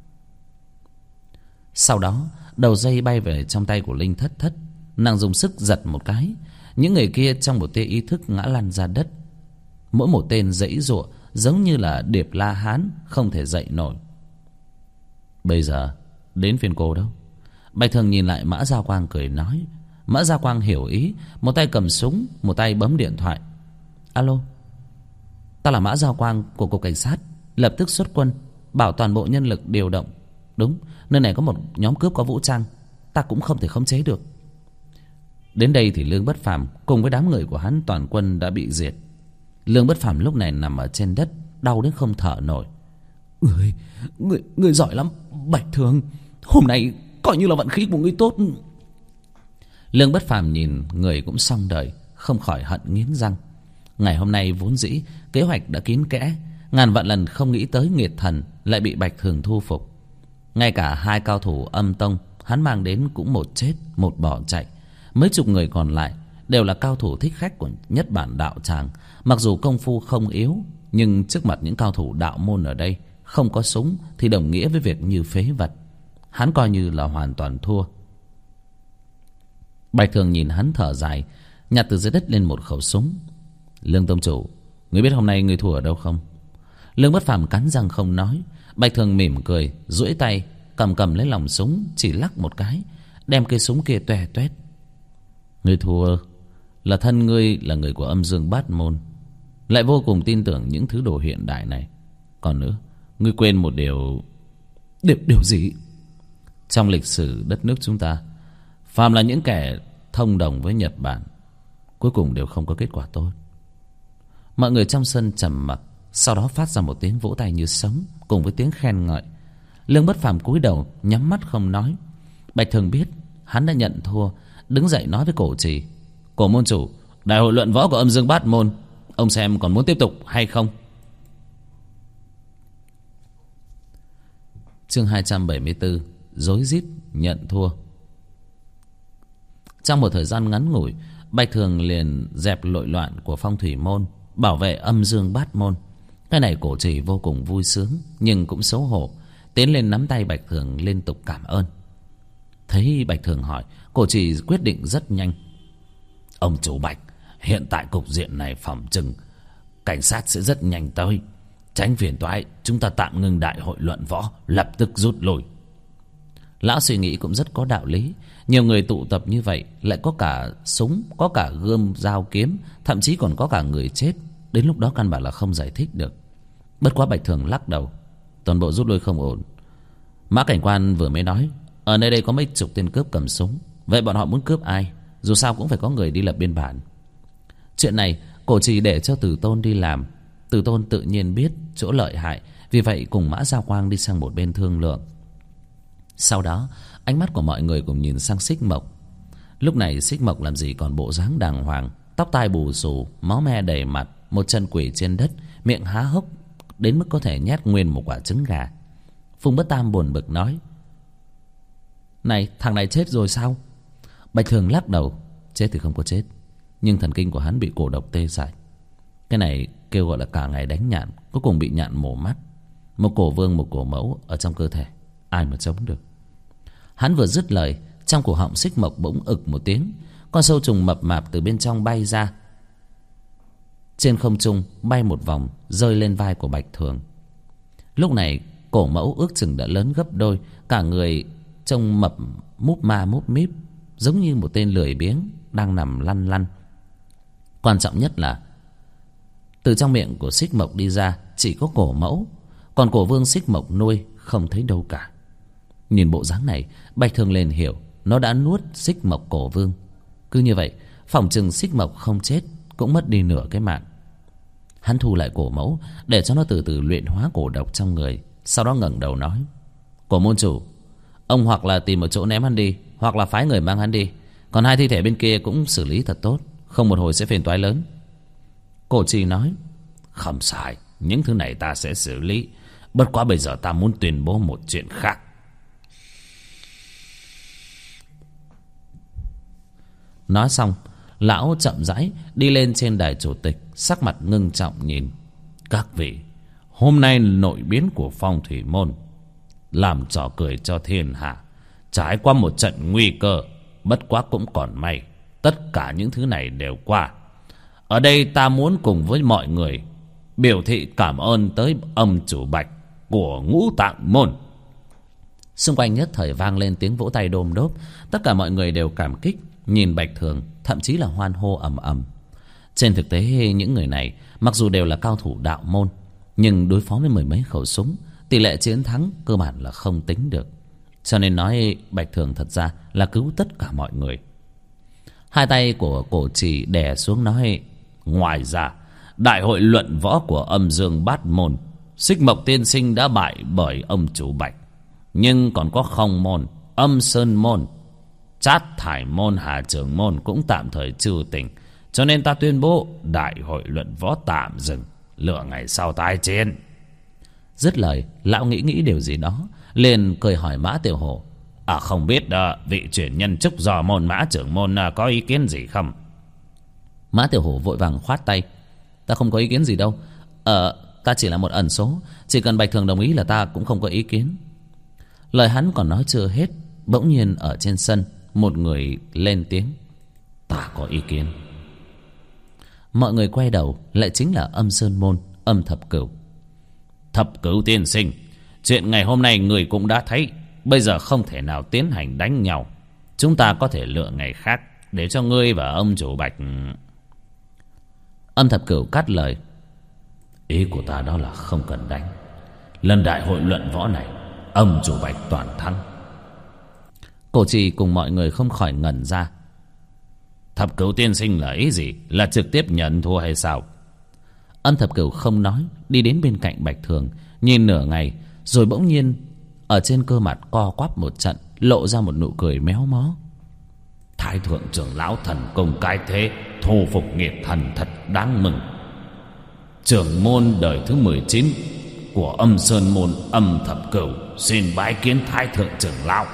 Sau đó đầu dây bay về trong tay của Linh Thất Thất, nàng dùng sức giật một cái, những người kia trong một tia ý thức ngã lăn ra đất. Mỗi một tên giãy giụa giống như là Điệp La Hán không thể dậy nổi. Bây giờ đến phiên cô đâu? Bạch Thường nhìn lại Mã Gia Quang cười nói. Mã Gia Quang hiểu ý, một tay cầm súng, một tay bấm điện thoại. Alo, ta là Mã Gia Quang của cục cảnh sát, lập tức xuất quân, bảo toàn bộ nhân lực điều động. Đúng, nơi này có một nhóm cướp có vũ trang, ta cũng không thể khống chế được. Đến đây thì Lương Bất Phàm cùng với đám người của hắn toàn quân đã bị diệt. Lương Bất Phàm lúc này nằm ở trên đất, đau đến không thở nổi. Người giỏi lắm Bạch Thường, hôm nay coi như là vận khí của ngươi tốt. Lương Bất Phàm nhìn người cũng xong đời, không khỏi hận nghiến răng. Ngày hôm nay vốn dĩ kế hoạch đã kín kẽ, ngàn vạn lần không nghĩ tới Nghiệt Thần lại bị Bạch Thường thu phục. Ngay cả 2 cao thủ âm tông hắn mang đến cũng một chết một bỏ chạy. Mấy chục người còn lại đều là cao thủ thích khách của nhất bản đạo tràng. Mặc dù công phu không yếu, nhưng trước mặt những cao thủ đạo môn ở đây, không có súng thì đồng nghĩa với việc như phế vật. Hắn coi như là hoàn toàn thua. Bạch Thường nhìn hắn thở dài, nhặt từ dưới đất lên một khẩu súng. Lương tông chủ, ngươi biết hôm nay ngươi thua ở đâu không? Lương Bất Phàm cắn răng không nói. Bạch Thường mỉm cười, duỗi tay cầm lấy lòng súng, chỉ lắc một cái, đem cây súng kia toe toét. Ngươi thua là thân ngươi là người của Âm Dương Bát Môn, lại vô cùng tin tưởng những thứ đồ hiện đại này. Còn nữa, ngươi quên một điều. Điều gì? Trong lịch sử đất nước chúng ta, phàm là những kẻ thông đồng với Nhật Bản, cuối cùng đều không có kết quả tốt. Mọi người trong sân trầm mặc, sau đó phát ra một tiếng vỗ tay như sấm cùng với tiếng khen ngợi. Lương Bất Phàm cúi đầu nhắm mắt không nói. Bạch Thường biết hắn đã nhận thua, đứng dậy nói với Cổ Trì: Cổ môn chủ, đại hội luận võ của Âm Dương Bát Môn, ông xem còn muốn tiếp tục hay không? Chương 274. Rối rít nhận thua. Trong một thời gian ngắn ngủi, Bạch Thường liền dẹp nội loạn của Phong Thủy Môn, bảo vệ Âm Dương Bát Môn. Cái này Cổ Trì vô cùng vui sướng, nhưng cũng xấu hổ, tiến lên nắm tay Bạch Thường liên tục cảm ơn. Thấy Bạch Thường hỏi, Cổ Trì quyết định rất nhanh. Ông chủ Bạch, hiện tại cục diện này phỏng chừng cảnh sát sẽ rất nhanh tới. Tránh phiền toái, chúng ta tạm ngừng đại hội luận võ, lập tức rút lui. Lão suy nghĩ cũng rất có đạo lý. Nhiều người tụ tập như vậy, lại có cả súng, có cả gươm, dao kiếm, thậm chí còn có cả người chết. Đến lúc đó căn bản là không giải thích được. Bất quá Bạch Thường lắc đầu. Toàn bộ rút lui không ổn. Mã cảnh quan vừa mới nói, ở nơi đây có mấy chục tên cướp cầm súng. Vậy bọn họ muốn cướp ai? Dù sao cũng phải có người đi lập biên bản. Chuyện này Cổ Trì để cho Từ Tôn đi làm. Từ Tôn tự nhiên biết chỗ lợi hại, vì vậy cùng Mã Giao Quang đi sang một bên thương lượng. Sau đó ánh mắt của mọi người cùng nhìn sang Xích Mộc. Lúc này Xích Mộc làm gì còn bộ dáng đàng hoàng, tóc tai bù xù, máu me đầy mặt, một chân quỳ trên đất, miệng há hốc đến mức có thể nhét nguyên một quả trứng gà. Phùng Bất Tam buồn bực nói, này, thằng này chết rồi sao? Bạch Thường lắc đầu. Chết thì không có chết, nhưng thần kinh của hắn bị cổ độc tê dại. Cái này kêu gọi là cả ngày đánh nhạn, cuối cùng bị nhạn mổ mắt. Một cổ vương, một cổ mẫu ở trong cơ thể, ai mà chống được. Hắn vừa dứt lời, trong cổ họng Xích Mộc bỗng ực một tiếng. Con sâu trùng mập mạp từ bên trong bay ra, trên không trung bay một vòng, rơi lên vai của Bạch Thường. Lúc này cổ mẫu ước chừng đã lớn gấp đôi, cả người trông mập múp ma múp míp, giống như một tên lười biếng đang nằm lăn lăn. Quan trọng nhất là từ trong miệng của Xích Mộc đi ra chỉ có cổ mẫu, còn cổ vương Xích Mộc nuôi không thấy đâu cả. Nhìn bộ dáng này, Bạch Thường liền hiểu nó đã nuốt Xích Mộc cổ vương. Cứ như vậy, phỏng chừng Xích Mộc không chết cũng mất đi nửa cái mạng. Hắn thu lại cổ mẫu để cho nó từ từ luyện hóa cổ độc trong người, sau đó ngẩng đầu nói, Cổ môn chủ, ông hoặc là tìm một chỗ ném hắn đi, hoặc là phái người mang hắn đi. Còn hai thi thể bên kia cũng xử lý thật tốt, không một hồi sẽ phiền toái lớn. Cổ Trì nói, không sai, những thứ này ta sẽ xử lý. Bất quá bây giờ ta muốn tuyên bố một chuyện khác. Nói xong, lão chậm rãi đi lên trên đài chủ tịch, sắc mặt ngưng trọng nhìn. Các vị, hôm nay nội biến của Phong Thủy Môn làm trò cười cho thiên hạ, trải qua một trận nguy cơ. Bất quá cũng còn may, tất cả những thứ này đều qua. Ở đây ta muốn cùng với mọi người biểu thị cảm ơn tới ông chủ Bạch của Ngũ Tạng Môn. Xung quanh nhất thời vang lên tiếng vỗ tay đôm đốp. Tất cả mọi người đều cảm kích nhìn Bạch Thường, thậm chí là hoan hô ầm ầm. Trên thực tế những người này mặc dù đều là cao thủ đạo môn, nhưng đối phó với mười mấy khẩu súng, tỷ lệ chiến thắng cơ bản là không tính được. Cho nên nói Bạch Thường thật ra là cứu tất cả mọi người. Hai tay của Cổ Trì đè xuống nói, ngoài ra đại hội luận võ của Âm Dương Bát Môn, Xích Mộc tiên sinh đã bại bởi ông chủ Bạch. Nhưng còn có Không Môn, Âm Sơn Môn, Trát Thải Môn, Hà Trường Môn cũng tạm thời trừ tình. Cho nên ta tuyên bố đại hội luận võ tạm dừng, lựa ngày sau tái chiến. Dứt lời, lão nghĩ điều gì đó, liền cười hỏi Mã Tiểu Hổ, không biết vị truyền nhân Trúc Giò Môn Mã trưởng môn có ý kiến gì không? Mã Tiểu Hổ vội vàng khoát tay, ta không có ý kiến gì đâu. Ta chỉ là một ẩn số, chỉ cần Bạch Thường đồng ý là ta cũng không có ý kiến. Lời hắn còn nói chưa hết, bỗng nhiên ở trên sân một người lên tiếng, ta có ý kiến. Mọi người quay đầu, lại chính là Âm Sơn Môn Âm Thập Cửu. Thập Cửu tiên sinh, chuyện ngày hôm nay người cũng đã thấy, bây giờ không thể nào tiến hành đánh nhau. Chúng ta có thể lựa ngày khác để cho ngươi và ông chủ Bạch. Âm Thập Cửu cắt lời, ý của ta đó là không cần đánh. Lần đại hội luận võ này, ông chủ Bạch toàn thắng. Cổ Trì cùng mọi người không khỏi ngẩn ra. Thập Cửu tiên sinh là ý gì? Là trực tiếp nhận thua hay sao? Âm Thập Cửu không nói, đi đến bên cạnh Bạch Thường, nhìn nửa ngày, rồi bỗng nhiên ở trên cơ mặt co quắp một trận, lộ ra một nụ cười méo mó. Thái thượng trưởng lão thần công cái thế, thu phục nghiệt thần thật đáng mừng. Trưởng môn đời thứ 19, của Âm Sơn Môn Âm Thập Cửu xin bái kiến Thái thượng trưởng lão.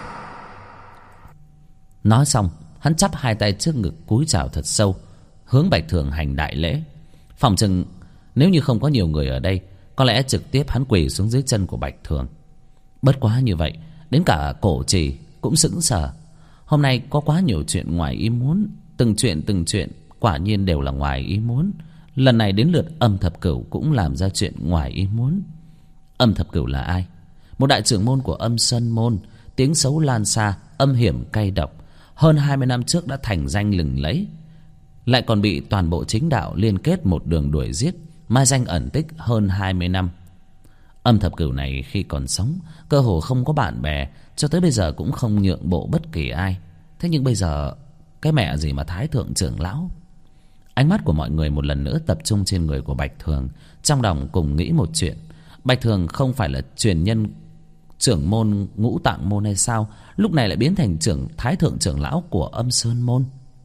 Nói xong, hắn chắp hai tay trước ngực cúi chào thật sâu, hướng Bạch Thường hành đại lễ. Phòng chừng nếu như không có nhiều người ở đây, có lẽ trực tiếp hắn quỳ xuống dưới chân của Bạch Thường. Bất quá như vậy, đến cả Cổ Trì cũng sững sờ. Hôm nay có quá nhiều chuyện ngoài ý muốn, từng chuyện quả nhiên đều là ngoài ý muốn. Lần này đến lượt Âm Thập Cửu cũng làm ra chuyện ngoài ý muốn. Âm Thập Cửu là ai? Một đại trưởng môn của Âm Sơn Môn, tiếng xấu lan xa, âm hiểm cay độc. Hơn 20 năm trước đã thành danh lừng lẫy, lại còn bị toàn bộ chính đạo liên kết một đường đuổi giết, mai danh ẩn tích hơn 20 năm. Âm Thập Cửu này khi còn sống cơ hồ không có bạn bè, cho tới bây giờ cũng không nhượng bộ bất kỳ ai. Thế nhưng bây giờ cái mẹ gì mà Thái thượng trưởng lão. Ánh mắt của mọi người một lần nữa tập trung trên người của Bạch Thường, trong lòng cùng nghĩ một chuyện. Bạch Thường không phải là truyền nhân trưởng môn Ngũ Tạng Môn hay sao, lúc này lại biến thành Thái thượng trưởng lão của Âm Sơn Môn.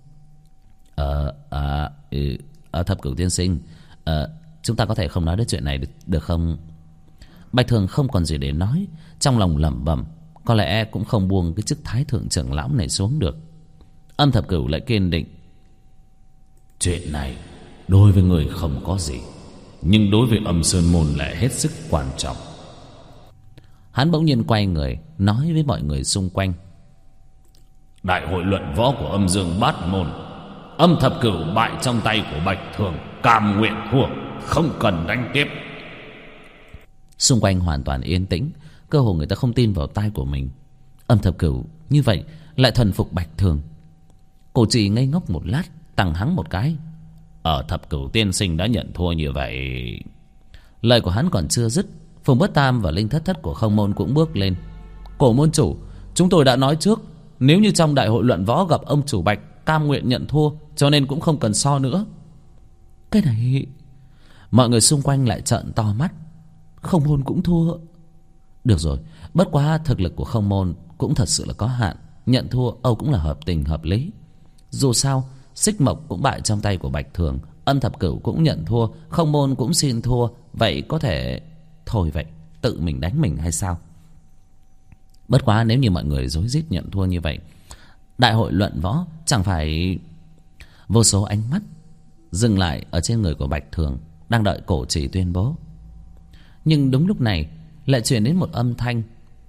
Thập Cửu tiên sinh, chúng ta có thể không nói đến chuyện này được không? Bạch Thường không còn gì để nói, trong lòng lẩm bẩm, có lẽ cũng không buông cái chức Thái thượng trưởng lão này xuống được. Âm Thập Cửu lại kiên định, chuyện này đối với người không có gì, nhưng đối với Âm Sơn Môn lại hết sức quan trọng. Hắn bỗng nhiên quay người nói với mọi người xung quanh, đại hội luận võ của Âm Dương Bát Môn, Âm Thập Cửu bại trong tay của Bạch Thường, cam nguyện thua, không cần đánh tiếp. Xung quanh hoàn toàn yên tĩnh, cơ hồ người ta không tin vào tai của mình. Âm Thập Cửu như vậy lại thần phục Bạch Thường. Cổ Trì ngây ngốc một lát, tằng hắng một cái, Thập Cửu tiên sinh đã nhận thua như vậy. Lời của hắn còn chưa dứt, Phùng Bất Tam và Linh Thất Thất của Không Môn cũng bước lên. Cổ môn chủ, chúng tôi đã nói trước, nếu như trong đại hội luận võ gặp ông chủ Bạch, cam nguyện nhận thua, cho nên cũng không cần so nữa. Cái này... Mọi người xung quanh lại trợn to mắt. Không Môn cũng thua. Được rồi, bất quá thực lực của Không Môn cũng thật sự là có hạn, nhận thua Âu cũng là hợp tình hợp lý. Dù sao Xích Mộc cũng bại trong tay của Bạch Thường, Âm Thập Cửu cũng nhận thua, Không Môn cũng xin thua, vậy có thể... Thôi vậy, tự mình đánh mình hay sao? Bất quá nếu như mọi người rối rít nhận thua như vậy, đại hội luận võ chẳng phải... Vô số ánh mắt dừng lại ở trên người của Bạch Thường, đang đợi Cổ Trì tuyên bố. Nhưng đúng lúc này lại truyền đến một âm thanh.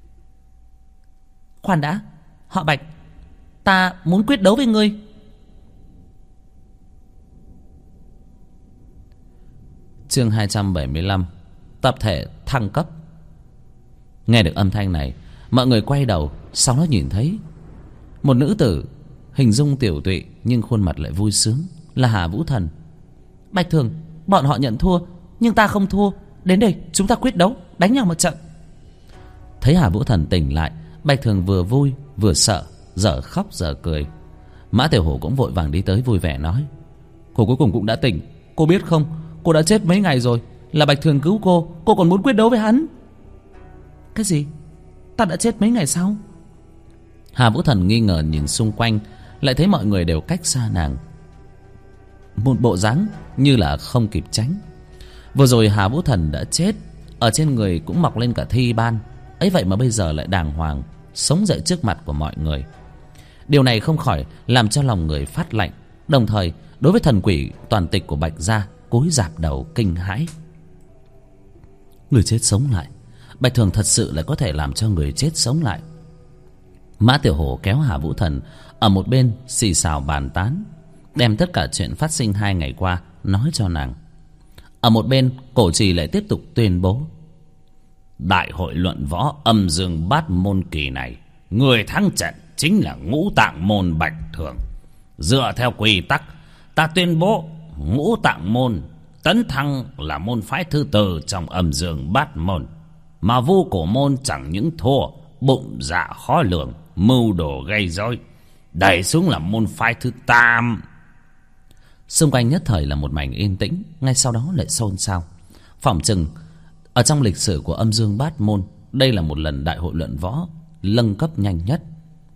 Khoan đã, họ Bạch, ta muốn quyết đấu với ngươi. Chương 275, tập thể thăng cấp. Nghe được âm thanh này, mọi người quay đầu, sau đó nhìn thấy một nữ tử hình dung tiểu tụy nhưng khuôn mặt lại vui sướng, là Hà Vũ Thần. Bạch Thường, bọn họ nhận thua, nhưng ta không thua. Đến đây chúng ta quyết đấu, đánh nhau một trận. Thấy Hà Vũ Thần tỉnh lại, Bạch Thường vừa vui vừa sợ, dở khóc dở cười. Mã Tiểu Hổ cũng vội vàng đi tới vui vẻ nói, cô cuối cùng cũng đã tỉnh. Cô biết không, cô đã chết mấy ngày rồi, là Bạch Thường cứu cô còn muốn quyết đấu với hắn. Cái gì? Ta đã chết mấy ngày sau? Hà Vũ Thần nghi ngờ nhìn xung quanh, lại thấy mọi người đều cách xa nàng, một bộ dáng như là không kịp tránh. Vừa rồi Hà Vũ Thần đã chết, ở trên người cũng mọc lên cả thi ban, ấy vậy mà bây giờ lại đàng hoàng sống dậy trước mặt của mọi người. Điều này không khỏi làm cho lòng người phát lạnh, đồng thời đối với thần quỷ toàn tịch của Bạch gia cúi rạp đầu kinh hãi. Người chết sống lại, Bạch Thường thật sự lại có thể làm cho người chết sống lại. Mã Tiểu Hổ kéo Hà Vũ Thần ở một bên xì xào bàn tán, đem tất cả chuyện phát sinh 2 ngày qua nói cho nàng. Ở một bên, Cổ Trì lại tiếp tục tuyên bố, đại hội luận võ Âm Dương Bát Môn kỳ này, người thắng trận chính là Ngũ Tạng Môn Bạch Thường. Dựa theo quy tắc, ta tuyên bố Ngũ Tạng Môn tấn thăng là môn phái thứ 4 trong Âm Dương Bát Môn, mà Vu Cổ Môn chẳng những thua, bụng dạ khó lường, mưu đồ gây rối, đẩy xuống là môn phái thứ 8. Xung quanh nhất thời là một mảnh yên tĩnh, ngay sau đó lại xôn xao. Phỏng chừng ở trong lịch sử của Âm Dương Bát Môn, đây là một lần đại hội luận võ nâng cấp nhanh nhất.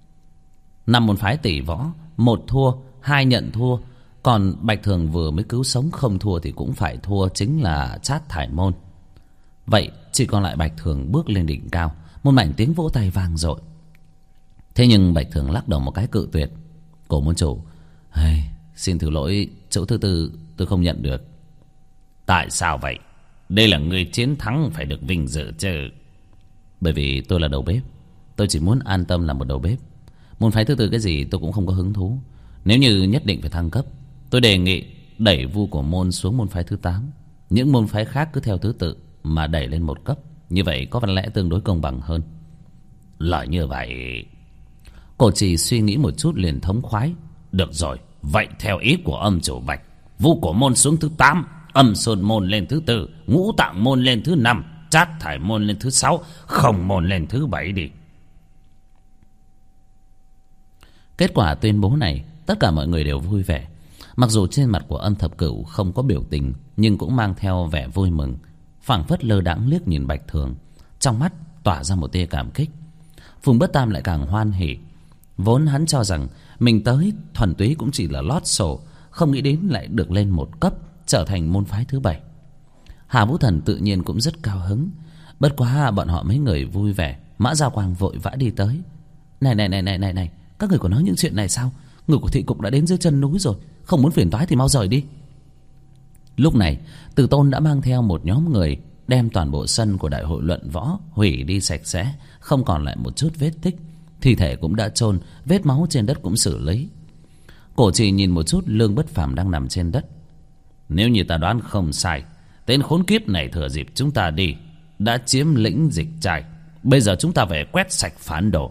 5 môn phái tỷ võ, 1 thua, 2 nhận thua, còn Bạch Thường vừa mới cứu sống không thua thì cũng phải thua, chính là Trát Thải Môn. Vậy chỉ còn lại Bạch Thường bước lên đỉnh cao. Một mảnh tiếng vỗ tay vang dội. Thế nhưng Bạch Thường lắc đầu một cái cự tuyệt. Cổ môn chủ, xin thứ lỗi, chỗ thứ tư tôi không nhận được. Tại sao vậy? Đây là người chiến thắng phải được vinh dự chứ. Bởi vì tôi là đầu bếp. Tôi chỉ muốn an tâm làm một đầu bếp. Môn phái thứ tư cái gì tôi cũng không có hứng thú. Nếu như nhất định phải thăng cấp, tôi đề nghị đẩy Vu Cổ Môn xuống môn phái thứ 8. Những môn phái khác cứ theo thứ tự mà đẩy lên một cấp. Như vậy có lẽ tương đối công bằng hơn. Lời như vậy. Cổ Trì suy nghĩ một chút liền thống khoái. Được rồi, vậy theo ý của âm chủ Bạch, Vu Cổ Môn xuống thứ 8, Âm Sơn Môn lên thứ 4, Ngũ Tạng Môn lên thứ 5, Trát Thải Môn lên thứ 6, Không Môn lên thứ 7 đi. Kết quả tuyên bố này, tất cả mọi người đều vui vẻ. Mặc dù trên mặt của Âm Thập Cửu không có biểu tình, nhưng cũng mang theo vẻ vui mừng, phảng phất lơ đãng liếc nhìn Bạch Thường, trong mắt tỏa ra một tia cảm kích. Phùng Bất Tam lại càng hoan hỉ. Vốn hắn cho rằng mình tới thuần túy cũng chỉ là lót sổ, không nghĩ đến lại được lên một cấp, trở thành môn phái thứ 7. Hà Vũ Thần tự nhiên cũng rất cao hứng. Bất quá bọn họ mấy người vui vẻ, Mã Gia Quang vội vã đi tới. Này, các người còn nói những chuyện này sao? Người của thị cục đã đến dưới chân núi rồi, không muốn phiền toái thì mau rời đi. Lúc này Từ Tôn đã mang theo một nhóm người đem toàn bộ sân của đại hội luận võ hủy đi sạch sẽ, không còn lại một chút vết tích. Thi thể cũng đã chôn, vết máu trên đất cũng xử lý. Cổ Trì nhìn một chút Lương Bất Phàm đang nằm trên đất. Nếu như ta đoán không sai, tên khốn kiếp này thừa dịp chúng ta đi đã chiếm lĩnh Dịch Trại. Bây giờ chúng ta phải quét sạch phản đồ.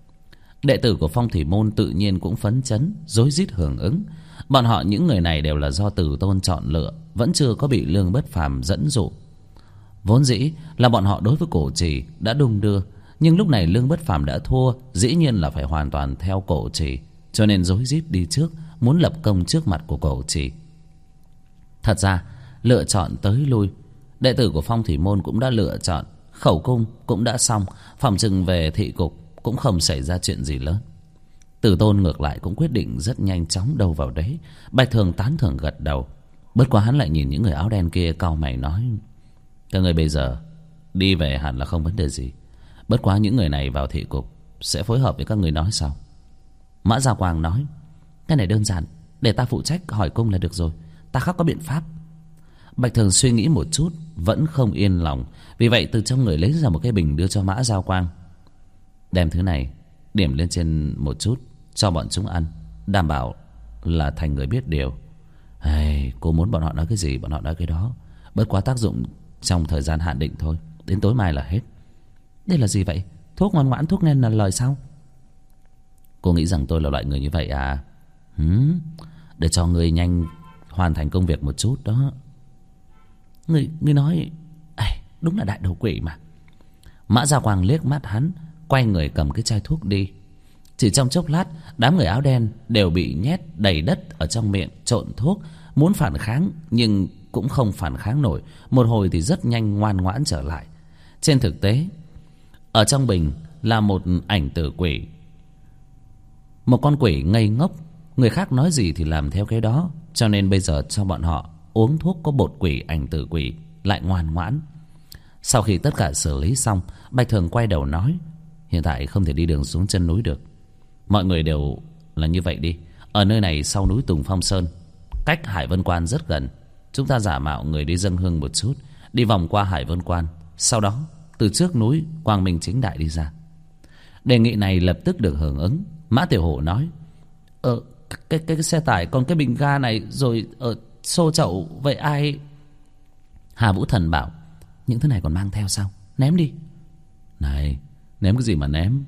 Đệ tử của Phong Thủy Môn tự nhiên cũng phấn chấn, rối rít hưởng ứng. Bọn họ những người này đều là do Từ Tôn chọn lựa, vẫn chưa có bị Lương Bất Phàm dẫn dụ. Vốn dĩ là bọn họ đối với Cổ Trì đã đung đưa, nhưng lúc này Lương Bất Phàm đã thua, dĩ nhiên là phải hoàn toàn theo Cổ Trì, cho nên rối rít đi trước, muốn lập công trước mặt của Cổ Trì. Thật ra lựa chọn tới lui, đệ tử của Phong Thủy Môn cũng đã lựa chọn, khẩu cung cũng đã xong, phòng chừng về thị cục cũng không xảy ra chuyện gì lớn. Từ Tôn ngược lại cũng quyết định rất nhanh chóng đâu vào đấy. Bạch Thường tán thưởng gật đầu. Bất quá hắn lại nhìn những người áo đen kia cau mày nói: các người bây giờ đi về hẳn là không vấn đề gì. Bất quá những người này vào thị cục sẽ phối hợp với các người nói sau. Mã Gia Quang nói: cái này đơn giản, để ta phụ trách hỏi cung là được rồi, ta khắc có biện pháp. Bạch Thường suy nghĩ một chút vẫn không yên lòng, vì vậy từ trong người lấy ra một cái bình đưa cho Mã Gia Quang. Đem thứ này điểm lên trên một chút cho bọn chúng ăn, đảm bảo là thành người biết điều. Cô muốn bọn họ nói cái gì bọn họ nói cái đó, bất quá tác dụng trong thời gian hạn định thôi, đến tối mai là hết. Đây là gì vậy? Thuốc ngoan ngoãn, thuốc nghe là lời sao? Cô nghĩ rằng tôi là loại người như vậy à? Để cho người nhanh hoàn thành công việc một chút đó. Người nói đúng là đại đầu quỷ mà. Mã Gia Quang liếc mắt hắn, quay người cầm cái chai thuốc đi. Chỉ trong chốc lát, đám người áo đen đều bị nhét đầy đất ở trong miệng trộn thuốc, muốn phản kháng nhưng cũng không phản kháng nổi. Một hồi thì rất nhanh ngoan ngoãn trở lại. Trên thực tế, ở trong bình là một ảnh tử quỷ, một con quỷ ngây ngốc, người khác nói gì thì làm theo cái đó. Cho nên bây giờ cho bọn họ uống thuốc có bột quỷ ảnh tử quỷ lại ngoan ngoãn. Sau khi tất cả xử lý xong, Bạch Thường quay đầu nói: hiện tại không thể đi đường xuống chân núi được. Mọi người đều là như vậy đi. Ở nơi này sau núi Tùng Phong Sơn, cách Hải Vân Quan rất gần. Chúng ta giả mạo người đi dâng hương một chút, đi vòng qua Hải Vân Quan, sau đó từ trước núi Quang Minh Chính Đại đi ra. Đề nghị này lập tức được hưởng ứng. Mã Tiểu Hổ nói: cái xe tải còn cái bình ga này rồi ở xô chậu, vậy ai? Hà Vũ Thần bảo: những thứ này còn mang theo sao? Ném đi. Này, ném cái gì mà ném?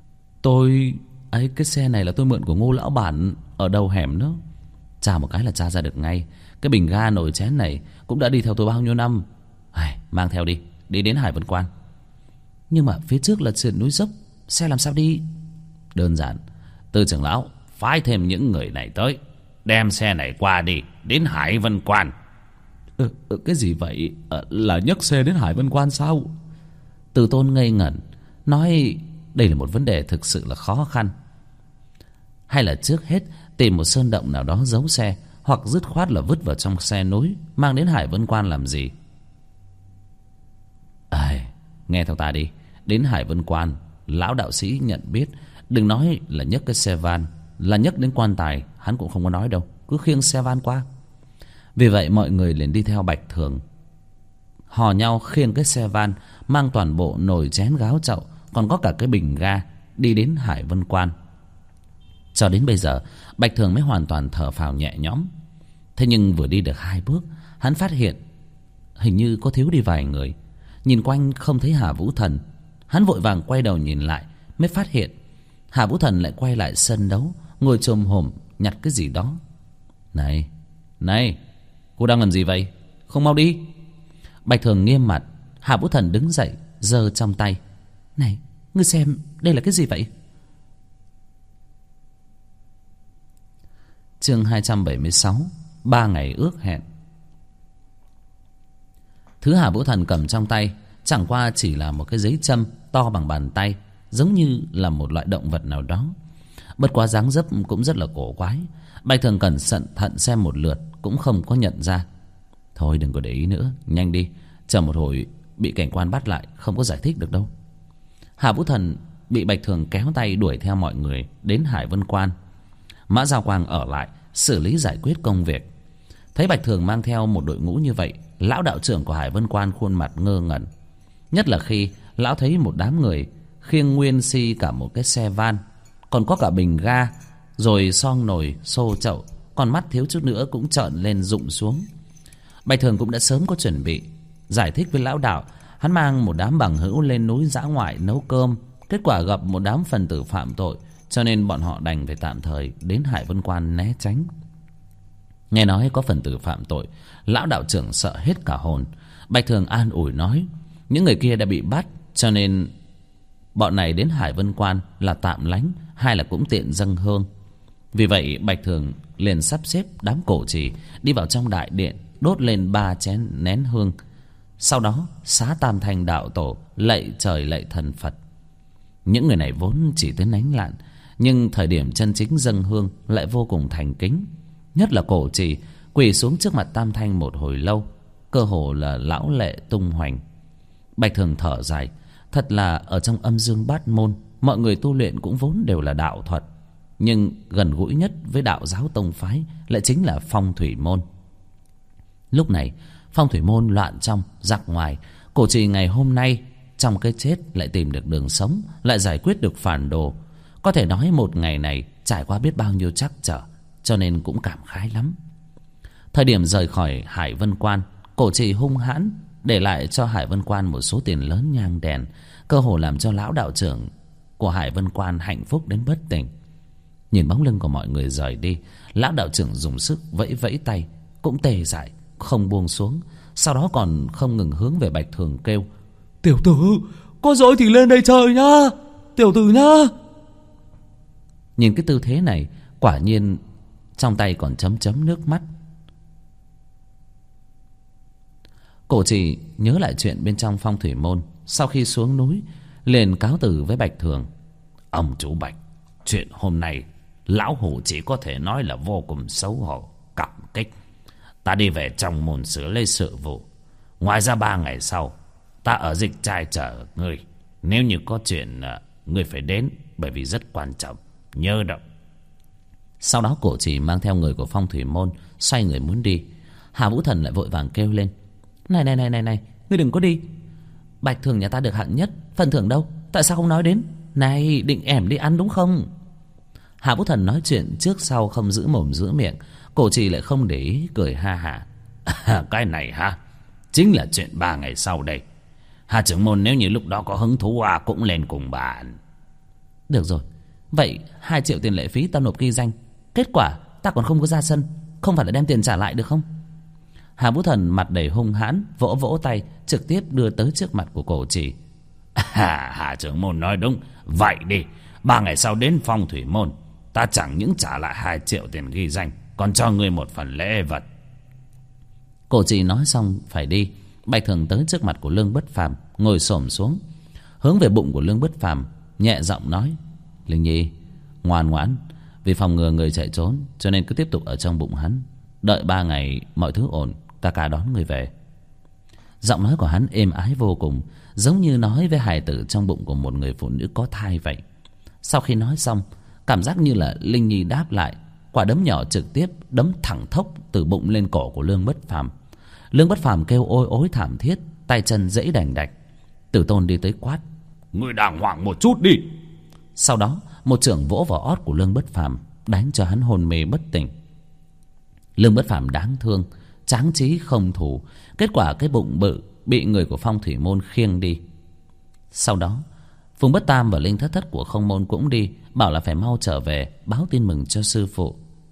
Cái xe này là tôi mượn của Ngô lão bản ở đầu hẻm đó. Tra một cái là tra ra được ngay. Cái bình ga nồi chén này cũng đã đi theo tôi bao nhiêu năm. Mang theo đi, đi đến Hải Vân Quan. Nhưng mà phía trước là sườn núi dốc, xe làm sao đi? Đơn giản, Từ trưởng lão phái thêm những người này tới, đem xe này qua đi, đến Hải Vân Quan. Cái gì vậy? Là nhấc xe đến Hải Vân Quan sao? Từ Tôn ngây ngẩn, nói đây là một vấn đề thực sự là khó khăn. Hay là trước hết tìm một sơn động nào đó giấu xe, hoặc dứt khoát là vứt vào trong xe núi, mang đến Hải Vân Quan làm gì? Nghe theo ta đi. Đến Hải Vân Quan, lão đạo sĩ nhận biết. Đừng nói là nhấc cái xe van, là nhấc đến quan tài hắn cũng không có nói đâu. Cứ khiêng xe van qua. Vì vậy mọi người liền đi theo Bạch Thường, hò nhau khiêng cái xe van, mang toàn bộ nồi chén gáo chậu, còn có cả cái bình ga, đi đến Hải Vân Quan. Cho đến bây giờ Bạch Thường mới hoàn toàn thở phào nhẹ nhõm. Thế nhưng vừa đi được 2 bước, hắn phát hiện hình như có thiếu đi vài người. Nhìn quanh không thấy Hà Vũ Thần. Hắn vội vàng quay đầu nhìn lại, mới phát hiện Hà Vũ Thần lại quay lại sân đấu, ngồi chồm hổm nhặt cái gì đó. Này, này, cô đang làm gì vậy? Không mau đi. Bạch Thường nghiêm mặt. Hà Vũ Thần đứng dậy, giơ trong tay. Này, ngươi xem đây là cái gì vậy? Chương 276. 3 ngày ước hẹn. Thứ Hà Vũ Thần cầm trong tay chẳng qua chỉ là một cái giấy châm to bằng bàn tay, giống như là một loại động vật nào đó. Bất quá dáng dấp cũng rất là cổ quái. Bạch Thường cẩn thận xem một lượt cũng không có nhận ra. Thôi đừng có để ý nữa, nhanh đi, chờ một hồi bị cảnh quan bắt lại không có giải thích được đâu. Hà Vũ Thần bị Bạch Thường kéo tay đuổi theo mọi người đến Hải Vân Quan. Mã Giao Quang ở lại xử lý giải quyết công việc. Thấy Bạch Thường mang theo một đội ngũ như vậy, lão đạo trưởng của Hải Vân Quan khuôn mặt ngơ ngẩn. Nhất là khi lão thấy một đám người khiêng nguyên si cả một cái xe van, còn có cả bình ga, rồi son nồi xô chậu, con mắt thiếu chút nữa cũng trợn lên rụng xuống. Bạch Thường cũng đã sớm có chuẩn bị, giải thích với lão đạo hắn mang một đám bằng hữu lên núi dã ngoại nấu cơm, kết quả gặp một đám phần tử phạm tội, cho nên bọn họ đành phải tạm thời đến Hải Vân Quan né tránh. Nghe nói có phần tử phạm tội, lão đạo trưởng sợ hết cả hồn. Bạch Thường an ủi nói những người kia đã bị bắt, cho nên bọn này đến Hải Vân Quan là tạm lánh, hay là cũng tiện dâng hương. Vì vậy Bạch Thường liền sắp xếp đám cổ trì đi vào trong đại điện, đốt lên 3 chén nén hương. Sau đó xá tam thanh đạo tổ, lạy trời lạy thần Phật. Những người này vốn chỉ tới nánh lạn, nhưng thời điểm chân chính dâng hương lại vô cùng thành kính. Nhất là cổ trì quỳ xuống trước mặt tam thanh một hồi lâu, cơ hồ là lão lệ tung hoành. Bạch Thường thở dài. Thật là ở trong âm dương bát môn, mọi người tu luyện cũng vốn đều là đạo thuật, nhưng gần gũi nhất với đạo giáo tông phái lại chính là phong thủy môn. Lúc này phong thủy môn loạn trong giặc ngoài. Cổ trì ngày hôm nay trong cái chết lại tìm được đường sống, lại giải quyết được phản đồ. Có thể nói một ngày này trải qua biết bao nhiêu trắc trở, cho nên cũng cảm khái lắm. Thời điểm rời khỏi Hải Vân Quan, cổ trì hung hãn để lại cho Hải Vân Quan một số tiền lớn nhang đèn, cơ hồ làm cho lão đạo trưởng của Hải Vân Quan hạnh phúc đến bất tỉnh. Nhìn bóng lưng của mọi người rời đi, lão đạo trưởng dùng sức vẫy vẫy tay, cũng tê dại không buông xuống. Sau đó còn không ngừng hướng về Bạch Thường kêu: Tiểu tử, có dỗi thì lên đây chơi nhá, tiểu tử nhá. Nhìn cái tư thế này, quả nhiên trong tay còn chấm chấm nước mắt. Cổ trì nhớ lại chuyện bên trong phong thủy môn, sau khi xuống núi liền cáo từ với Bạch Thường. Ông chủ Bạch, chuyện hôm nay lão hủ chỉ có thể nói là vô cùng xấu hổ, cảm kích. Ta đi về trong môn xử lý sự vụ. Ngoài ra 3 ngày sau ta ở Dịch Trai chờ ngươi. Nếu như có chuyện ngươi phải đến, bởi vì rất quan trọng, nhớ động. Sau đó cổ trì mang theo người của phong thủy môn xoay người muốn đi. Hà Vũ Thần lại vội vàng kêu lên: Này, ngươi đừng có đi. Bạch Thường nhà ta được hạng nhất, phần thưởng đâu, tại sao không nói đến? Này, định ẻm đi ăn đúng không? Hà Vũ Thần nói chuyện trước sau không giữ mồm giữ miệng. Cổ trì lại không để ý, cười ha hả. Cái này ha, chính là chuyện 3 ngày sau đây. Hà trưởng môn nếu như lúc đó có hứng thú cũng lên cùng bạn. Được rồi, vậy 2 triệu tiền lệ phí ta nộp ghi danh. Kết quả ta còn không có ra sân, không phải là đem tiền trả lại được không? Hà Vũ Thần mặt đầy hung hãn, vỗ vỗ tay, trực tiếp đưa tới trước mặt của cổ trì. Hà trưởng môn nói đúng. Vậy đi, 3 ngày sau đến phong thủy môn, ta chẳng những trả lại 2 triệu tiền ghi danh, còn cho ngươi một phần lễ vật. Cổ trì nói xong phải đi. Bạch Thường tới trước mặt của Lương Bất Phàm, ngồi xổm xuống, hướng về bụng của Lương Bất Phàm, nhẹ giọng nói: Linh Nhi, ngoan ngoãn, vì phòng ngừa người chạy trốn, cho nên cứ tiếp tục ở trong bụng hắn. Đợi 3 ngày mọi thứ ổn, ca ca đón người về. Giọng nói của hắn êm ái vô cùng, giống như nói với hài tử trong bụng của một người phụ nữ có thai vậy. Sau khi nói xong, cảm giác như là Linh Nhi đáp lại, quả đấm nhỏ trực tiếp đấm thẳng thốc từ bụng lên cổ của Lương Bất Phàm. Lương Bất Phàm kêu ôi ối thảm thiết, tay chân giãy đành đạch. Tử Tôn đi tới quát: "Ngươi đàng hoàng một chút đi!" Sau đó một chưởng vỗ vào ót của Lương Bất Phàm, đánh cho hắn hôn mê bất tỉnh. Lương Bất Phàm đáng thương, tráng trí không thù, kết quả cái bụng bự bị người của Phong Thủy Môn khiêng đi. Sau đó Phùng Bất Tam và Linh Thất Thất của Không Môn cũng đi, bảo là phải mau trở về báo tin mừng cho sư phụ.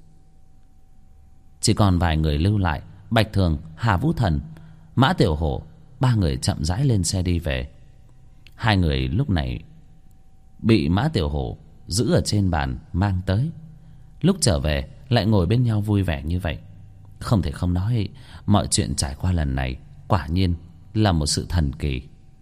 Chỉ còn vài người lưu lại: Bạch Thường, Hà Vũ Thần, Mã Tiểu Hổ. Ba người chậm rãi lên xe đi về. Hai người lúc này bị Mã Tiểu Hổ giữ ở trên bàn mang tới. Lúc trở về lại ngồi bên nhau vui vẻ như vậy. Không thể không nói, mọi chuyện trải qua lần này quả nhiên là một sự thần kỳ.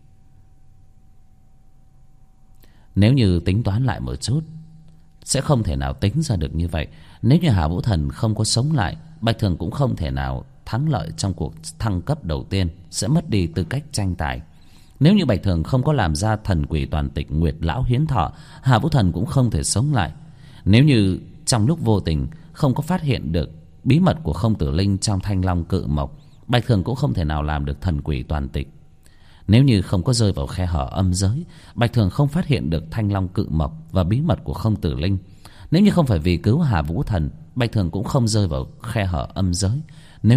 Nếu như tính toán lại một chút, sẽ không thể nào tính ra được như vậy. Nếu như Hà Vũ Thần không có sống lại, Bạch Thường cũng không thể nào thắng lợi trong cuộc thăng cấp đầu tiên, sẽ mất đi tư cách tranh tài. Nếu như Bạch Thường không có làm ra thần quỷ toàn tịch Nguyệt Lão Hiến Thọ, Hà Vũ Thần cũng không thể sống lại. Nếu như trong lúc vô tình không có phát hiện được bí mật của Không Tử Linh trong Thanh Long Cự Mộc, Bạch Thường cũng không thể nào làm được thần quỷ toàn tịch. Nếu như không có rơi vào khe hở âm giới, Bạch Thường không phát hiện được Thanh Long Cự Mộc và bí mật của Không Tử Linh. Nếu như không phải vì cứu Hà Vũ Thần, Bạch Thường cũng không rơi vào khe hở âm giới. Nếu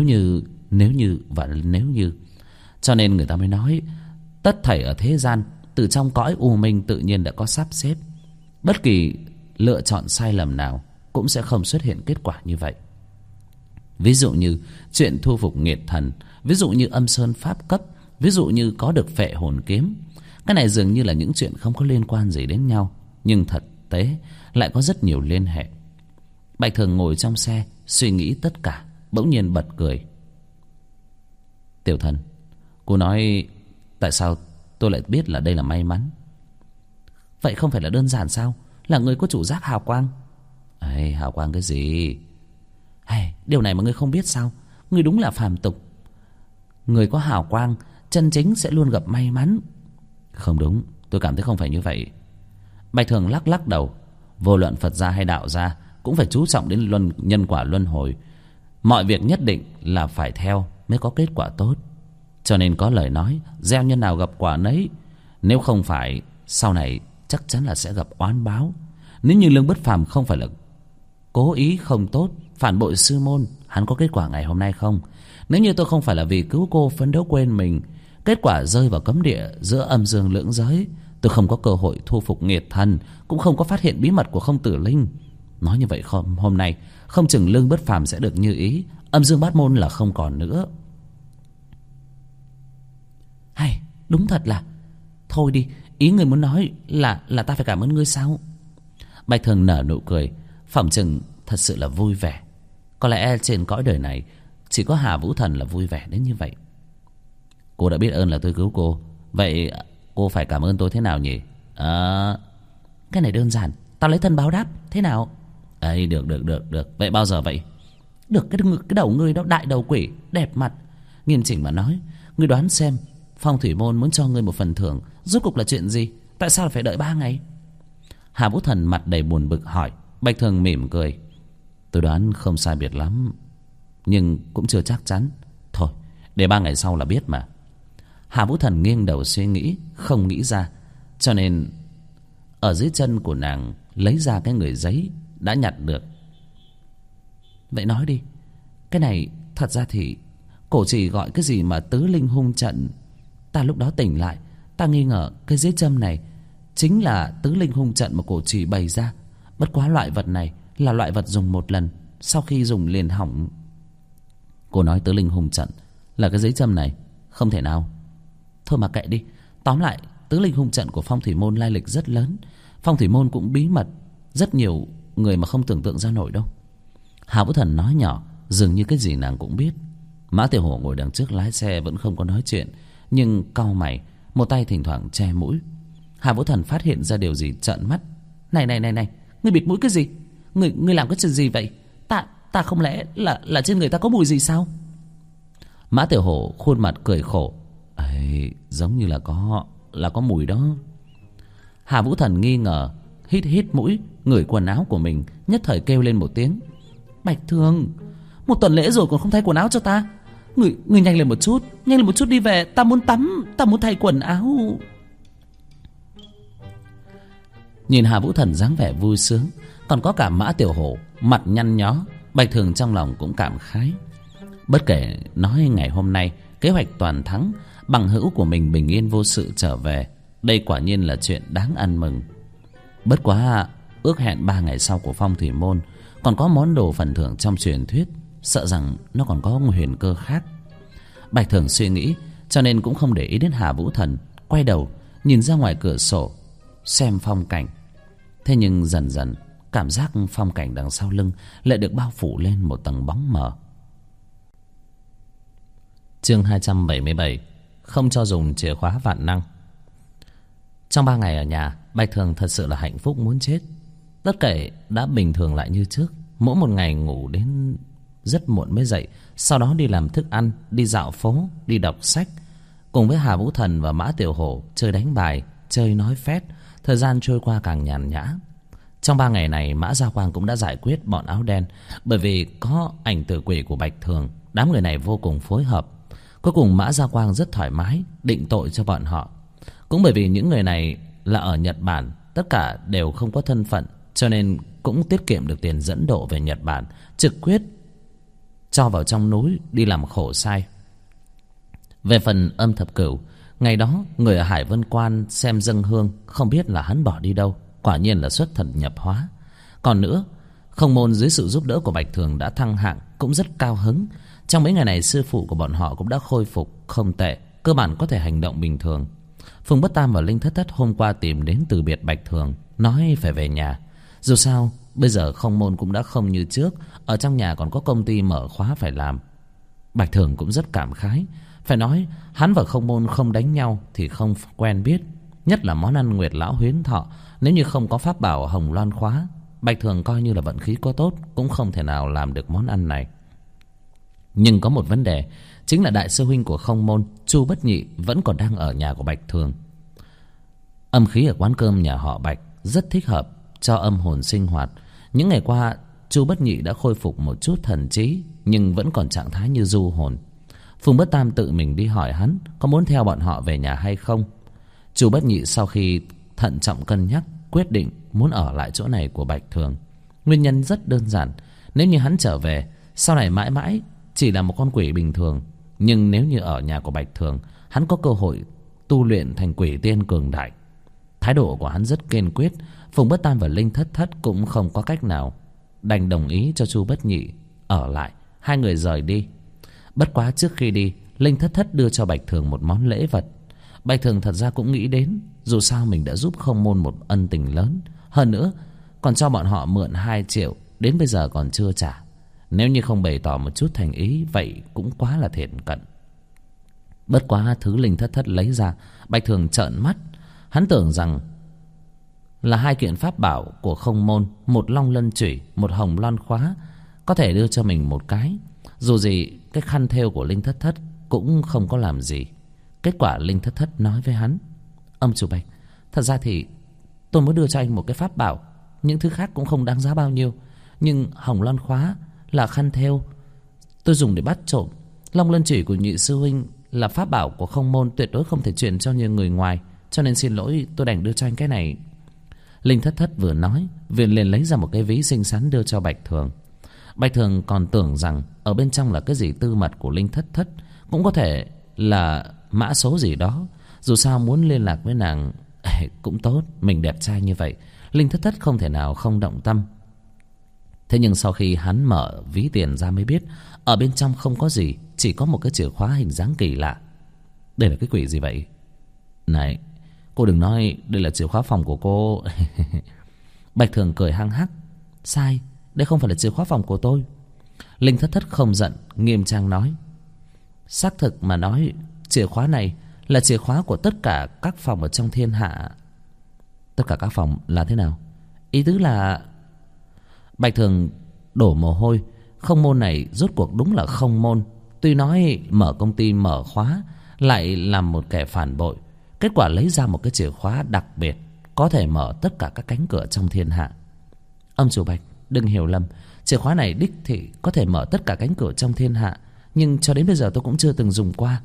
như. Cho nên người ta mới nói, tất thảy ở thế gian, từ trong cõi u minh tự nhiên đã có sắp xếp. Bất kỳ lựa chọn sai lầm nào cũng sẽ không xuất hiện kết quả như vậy. Ví dụ như chuyện thu phục nghiệt thần, ví dụ như âm sơn pháp cấp, ví dụ như có được phệ hồn kiếm. Cái này dường như là những chuyện không có liên quan gì đến nhau, nhưng thực tế lại có rất nhiều liên hệ. Bạch Thường ngồi trong xe suy nghĩ tất cả, bỗng nhiên bật cười. Tiểu Thần, cô nói tại sao tôi lại biết là đây là may mắn? Vậy không phải là đơn giản sao? Là người có chủ giác hào quang. Ê, hào quang cái gì? Hey, điều này mà ngươi không biết sao? Ngươi đúng là phàm tục. Người có hào quang chân chính sẽ luôn gặp may mắn. Không đúng, tôi cảm thấy không phải như vậy. Bạch Thường lắc lắc đầu. Vô luận Phật gia hay đạo gia cũng phải chú trọng đến nhân quả luân hồi. Mọi việc nhất định là phải theo mới có kết quả tốt. Cho nên có lời nói, gieo nhân nào gặp quả nấy. Nếu không phải, sau này chắc chắn là sẽ gặp oán báo. Nếu như Lương Bất Phàm không phải là cố ý không tốt, phản bội sư môn, hắn có kết quả ngày hôm nay không? Nếu như tôi không phải là vì cứu cô phấn đấu quên mình, kết quả rơi vào cấm địa giữa âm dương lưỡng giới, tôi không có cơ hội thu phục nghiệt thần, cũng không có phát hiện bí mật của Không Tử Linh. Nói như vậy không, hôm nay không chừng Lương Bất Phàm sẽ được như ý, âm dương bát môn là không còn nữa. Hay, đúng thật là. Thôi đi, ý người muốn nói là ta phải cảm ơn ngươi sao? Bạch Thường nở nụ cười, phỏng chừng thật sự là vui vẻ. Có lẽ trên cõi đời này chỉ có Hà Vũ Thần là vui vẻ đến như vậy. Cô đã biết ơn là tôi cứu cô, vậy cô phải cảm ơn tôi thế nào nhỉ? Cái này đơn giản, tao lấy thân báo đáp, thế nào? Ấy, được. Vậy bao giờ vậy? Được, cái đầu ngươi đó, đại đầu quỷ, đẹp mặt. Nghiêm chỉnh mà nói, ngươi đoán xem, Phong Thủy Môn muốn cho ngươi một phần thưởng, rốt cục là chuyện gì? Tại sao phải đợi 3 ngày? Hà Vũ Thần mặt đầy buồn bực hỏi. Bạch Thường mỉm cười. Tôi đoán không sai biệt lắm, nhưng cũng chưa chắc chắn. Thôi, để 3 ngày sau là biết mà. Hà Vũ Thần nghiêng đầu suy nghĩ, không nghĩ ra. Cho nên ở dưới chân của nàng lấy ra cái người giấy đã nhặt được. Vậy nói đi, cái này thật ra thì cổ trì gọi cái gì mà tứ linh hung trận. Ta lúc đó tỉnh lại, ta nghi ngờ cái giấy châm này chính là tứ linh hung trận mà cổ trì bày ra. Bất quá loại vật này là loại vật dùng một lần, sau khi dùng liền hỏng. Cô nói tứ linh hung trận là cái giấy châm này? Không thể nào. Thôi mà kệ đi. Tóm lại, tứ linh hung trận của Phong Thủy Môn lai lịch rất lớn. Phong Thủy Môn cũng bí mật, rất nhiều người mà không tưởng tượng ra nổi đâu. Hà Vũ Thần nói nhỏ, dường như cái gì nàng cũng biết. Mã Tiểu Hổ ngồi đằng trước lái xe vẫn không có nói chuyện, nhưng cau mày, một tay thỉnh thoảng che mũi. Hà Vũ Thần phát hiện ra điều gì trợn mắt. Này, ngươi bịt mũi cái gì? Ngươi làm cái chuyện gì vậy? Ta không lẽ là trên người ta có mùi gì sao? Mã Tiểu Hổ khuôn mặt cười khổ. Ấy, giống như là có mùi đó. Hà Vũ Thần nghi ngờ, hít hít mũi, ngửi quần áo của mình, nhất thời kêu lên một tiếng. Bạch Thường, một tuần lễ rồi còn không thay quần áo cho ta. Người nhanh lên một chút đi về, ta muốn tắm, ta muốn thay quần áo. Nhìn Hà Vũ Thần dáng vẻ vui sướng, còn có cả Mã Tiểu Hổ mặt nhăn nhó, Bạch Thường trong lòng cũng cảm khái. Bất kể nói ngày hôm nay kế hoạch toàn thắng, bằng hữu của mình bình yên vô sự trở về, đây quả nhiên là chuyện đáng ăn mừng. Bất quá ước hẹn 3 ngày sau của Phong Thủy Môn còn có món đồ phần thưởng trong truyền thuyết, sợ rằng nó còn có huyền cơ khác. Bạch Thường suy nghĩ, cho nên cũng không để ý đến Hà Vũ Thần, quay đầu nhìn ra ngoài cửa sổ xem phong cảnh. Thế nhưng dần dần cảm giác phong cảnh đằng sau lưng lại được bao phủ lên một tầng bóng mờ. Chương 277, không cho dùng chìa khóa vạn năng. Trong 3 ngày ở nhà, Bạch Thường thật sự là hạnh phúc muốn chết. Tất cả đã bình thường lại như trước. Mỗi một ngày ngủ đến rất muộn mới dậy, sau đó đi làm thức ăn, đi dạo phố, đi đọc sách, cùng với Hà Vũ Thần và Mã Tiểu Hổ chơi đánh bài, chơi nói phét. Thời gian trôi qua càng nhàn nhã. Trong 3 ngày này, Mã Gia Quang cũng đã giải quyết bọn áo đen. Bởi vì có ảnh tử quỷ của Bạch Thường, đám người này vô cùng phối hợp. Cuối cùng Mã Gia Quang rất thoải mái định tội cho bọn họ. Cũng bởi vì những người này là ở Nhật Bản, tất cả đều không có thân phận, cho nên cũng tiết kiệm được tiền dẫn độ về Nhật Bản, trực quyết cho vào trong núi đi làm khổ sai. Về phần Âm Thập Cửu, ngày đó người ở Hải Vân Quan xem dâng hương, không biết là hắn bỏ đi đâu, quả nhiên là xuất thần nhập hóa. Còn nữa, Không Môn dưới sự giúp đỡ của Bạch Thường đã thăng hạng, cũng rất cao hứng. Trong mấy ngày này sư phụ của bọn họ cũng đã khôi phục không tệ, cơ bản có thể hành động bình thường. Phùng Bất Tam và Linh Thất Thất hôm qua tìm đến từ biệt Bạch Thường, nói phải về nhà. Dù sao bây giờ Không Môn cũng đã không như trước, ở trong nhà còn có công ty mở khóa phải làm. Bạch Thường cũng rất cảm khái. Phải nói hắn và Không Môn không đánh nhau thì không quen biết. Nhất là món ăn Nguyệt Lão Huyến Thọ, nếu như không có pháp bảo Hồng Loan khóa, Bạch Thường coi như là vận khí có tốt cũng không thể nào làm được món ăn này. Nhưng có một vấn đề, chính là đại sư huynh của Không Môn, Chu Bất Nhị, vẫn còn đang ở nhà của Bạch Thường. Âm khí ở quán cơm nhà họ Bạch rất thích hợp cho âm hồn sinh hoạt. Những ngày qua Chu Bất Nhị đã khôi phục một chút thần trí, nhưng vẫn còn trạng thái như du hồn. Phùng Bất Tam tự mình đi hỏi hắn có muốn theo bọn họ về nhà hay không. Chu Bất Nhị sau khi thận trọng cân nhắc, quyết định muốn ở lại chỗ này của Bạch Thường. Nguyên nhân rất đơn giản, nếu như hắn trở về, sau này mãi mãi chỉ là một con quỷ bình thường. Nhưng nếu như ở nhà của Bạch Thường, hắn có cơ hội tu luyện thành quỷ tiên cường đại. Thái độ của hắn rất kiên quyết. Phùng Bất Tam và Linh Thất Thất cũng không có cách nào, đành đồng ý cho Chu Bất Nhị ở lại. Hai người rời đi. Bất quá trước khi đi, Linh Thất Thất đưa cho Bạch Thường một món lễ vật. Bạch Thường thật ra cũng nghĩ đến, dù sao mình đã giúp Không Môn một ân tình lớn, hơn nữa còn cho bọn họ mượn 2 triệu, đến bây giờ còn chưa trả. Nếu như không bày tỏ một chút thành ý, vậy cũng quá là thiển cận. Bất quá thứ Linh Thất Thất lấy ra, Bạch Thường trợn mắt. Hắn tưởng rằng là 2 kiện pháp bảo của Không Môn, một long lân chủy, một hồng loan khóa, có thể đưa cho mình một cái. Dù gì cái khăn thêu của Linh Thất Thất cũng không có làm gì. Kết quả Linh Thất Thất nói với hắn: Ông chủ Bạch, thật ra thì tôi muốn đưa cho anh một cái pháp bảo, những thứ khác cũng không đáng giá bao nhiêu, nhưng hồng loan khóa là khăn thêu tôi dùng để bắt trộm. Long lân chỉ của nhị sư huynh là pháp bảo của Không Môn, tuyệt đối không thể chuyển cho nhiều người ngoài, cho nên xin lỗi, tôi đành đưa cho anh cái này. Linh Thất Thất vừa nói liền lấy ra một cái ví xinh xắn đưa cho Bạch Thường. Bạch Thường còn tưởng rằng ở bên trong là cái gì tư mật của Linh Thất Thất, cũng có thể là mã số gì đó. Dù sao muốn liên lạc với nàng cũng tốt, mình đẹp trai như vậy, Linh Thất Thất không thể nào không động tâm. Thế nhưng sau khi hắn mở ví tiền ra mới biết, ở bên trong không có gì, chỉ có một cái chìa khóa hình dáng kỳ lạ. Đây là cái quỷ gì vậy? Này, cô đừng nói đây là chìa khóa phòng của cô. Bạch Thường cười hăng hắc: Sai, đây không phải là chìa khóa phòng của tôi. Linh Thất Thất không giận, nghiêm trang nói: Xác thực mà nói, chìa khóa này là chìa khóa của tất cả các phòng ở trong thiên hạ. Tất cả các phòng là thế nào? Ý tứ là... Bạch Thường đổ mồ hôi. Không Môn này rốt cuộc đúng là Không Môn. Tuy nói mở công ty mở khóa lại làm một kẻ phản bội. Kết quả lấy ra một cái chìa khóa đặc biệt, có thể mở tất cả các cánh cửa trong thiên hạ. Ông chủ Bạch, đừng hiểu lầm, chìa khóa này đích thị có thể mở tất cả cánh cửa trong thiên hạ, nhưng cho đến bây giờ tôi cũng chưa từng dùng qua.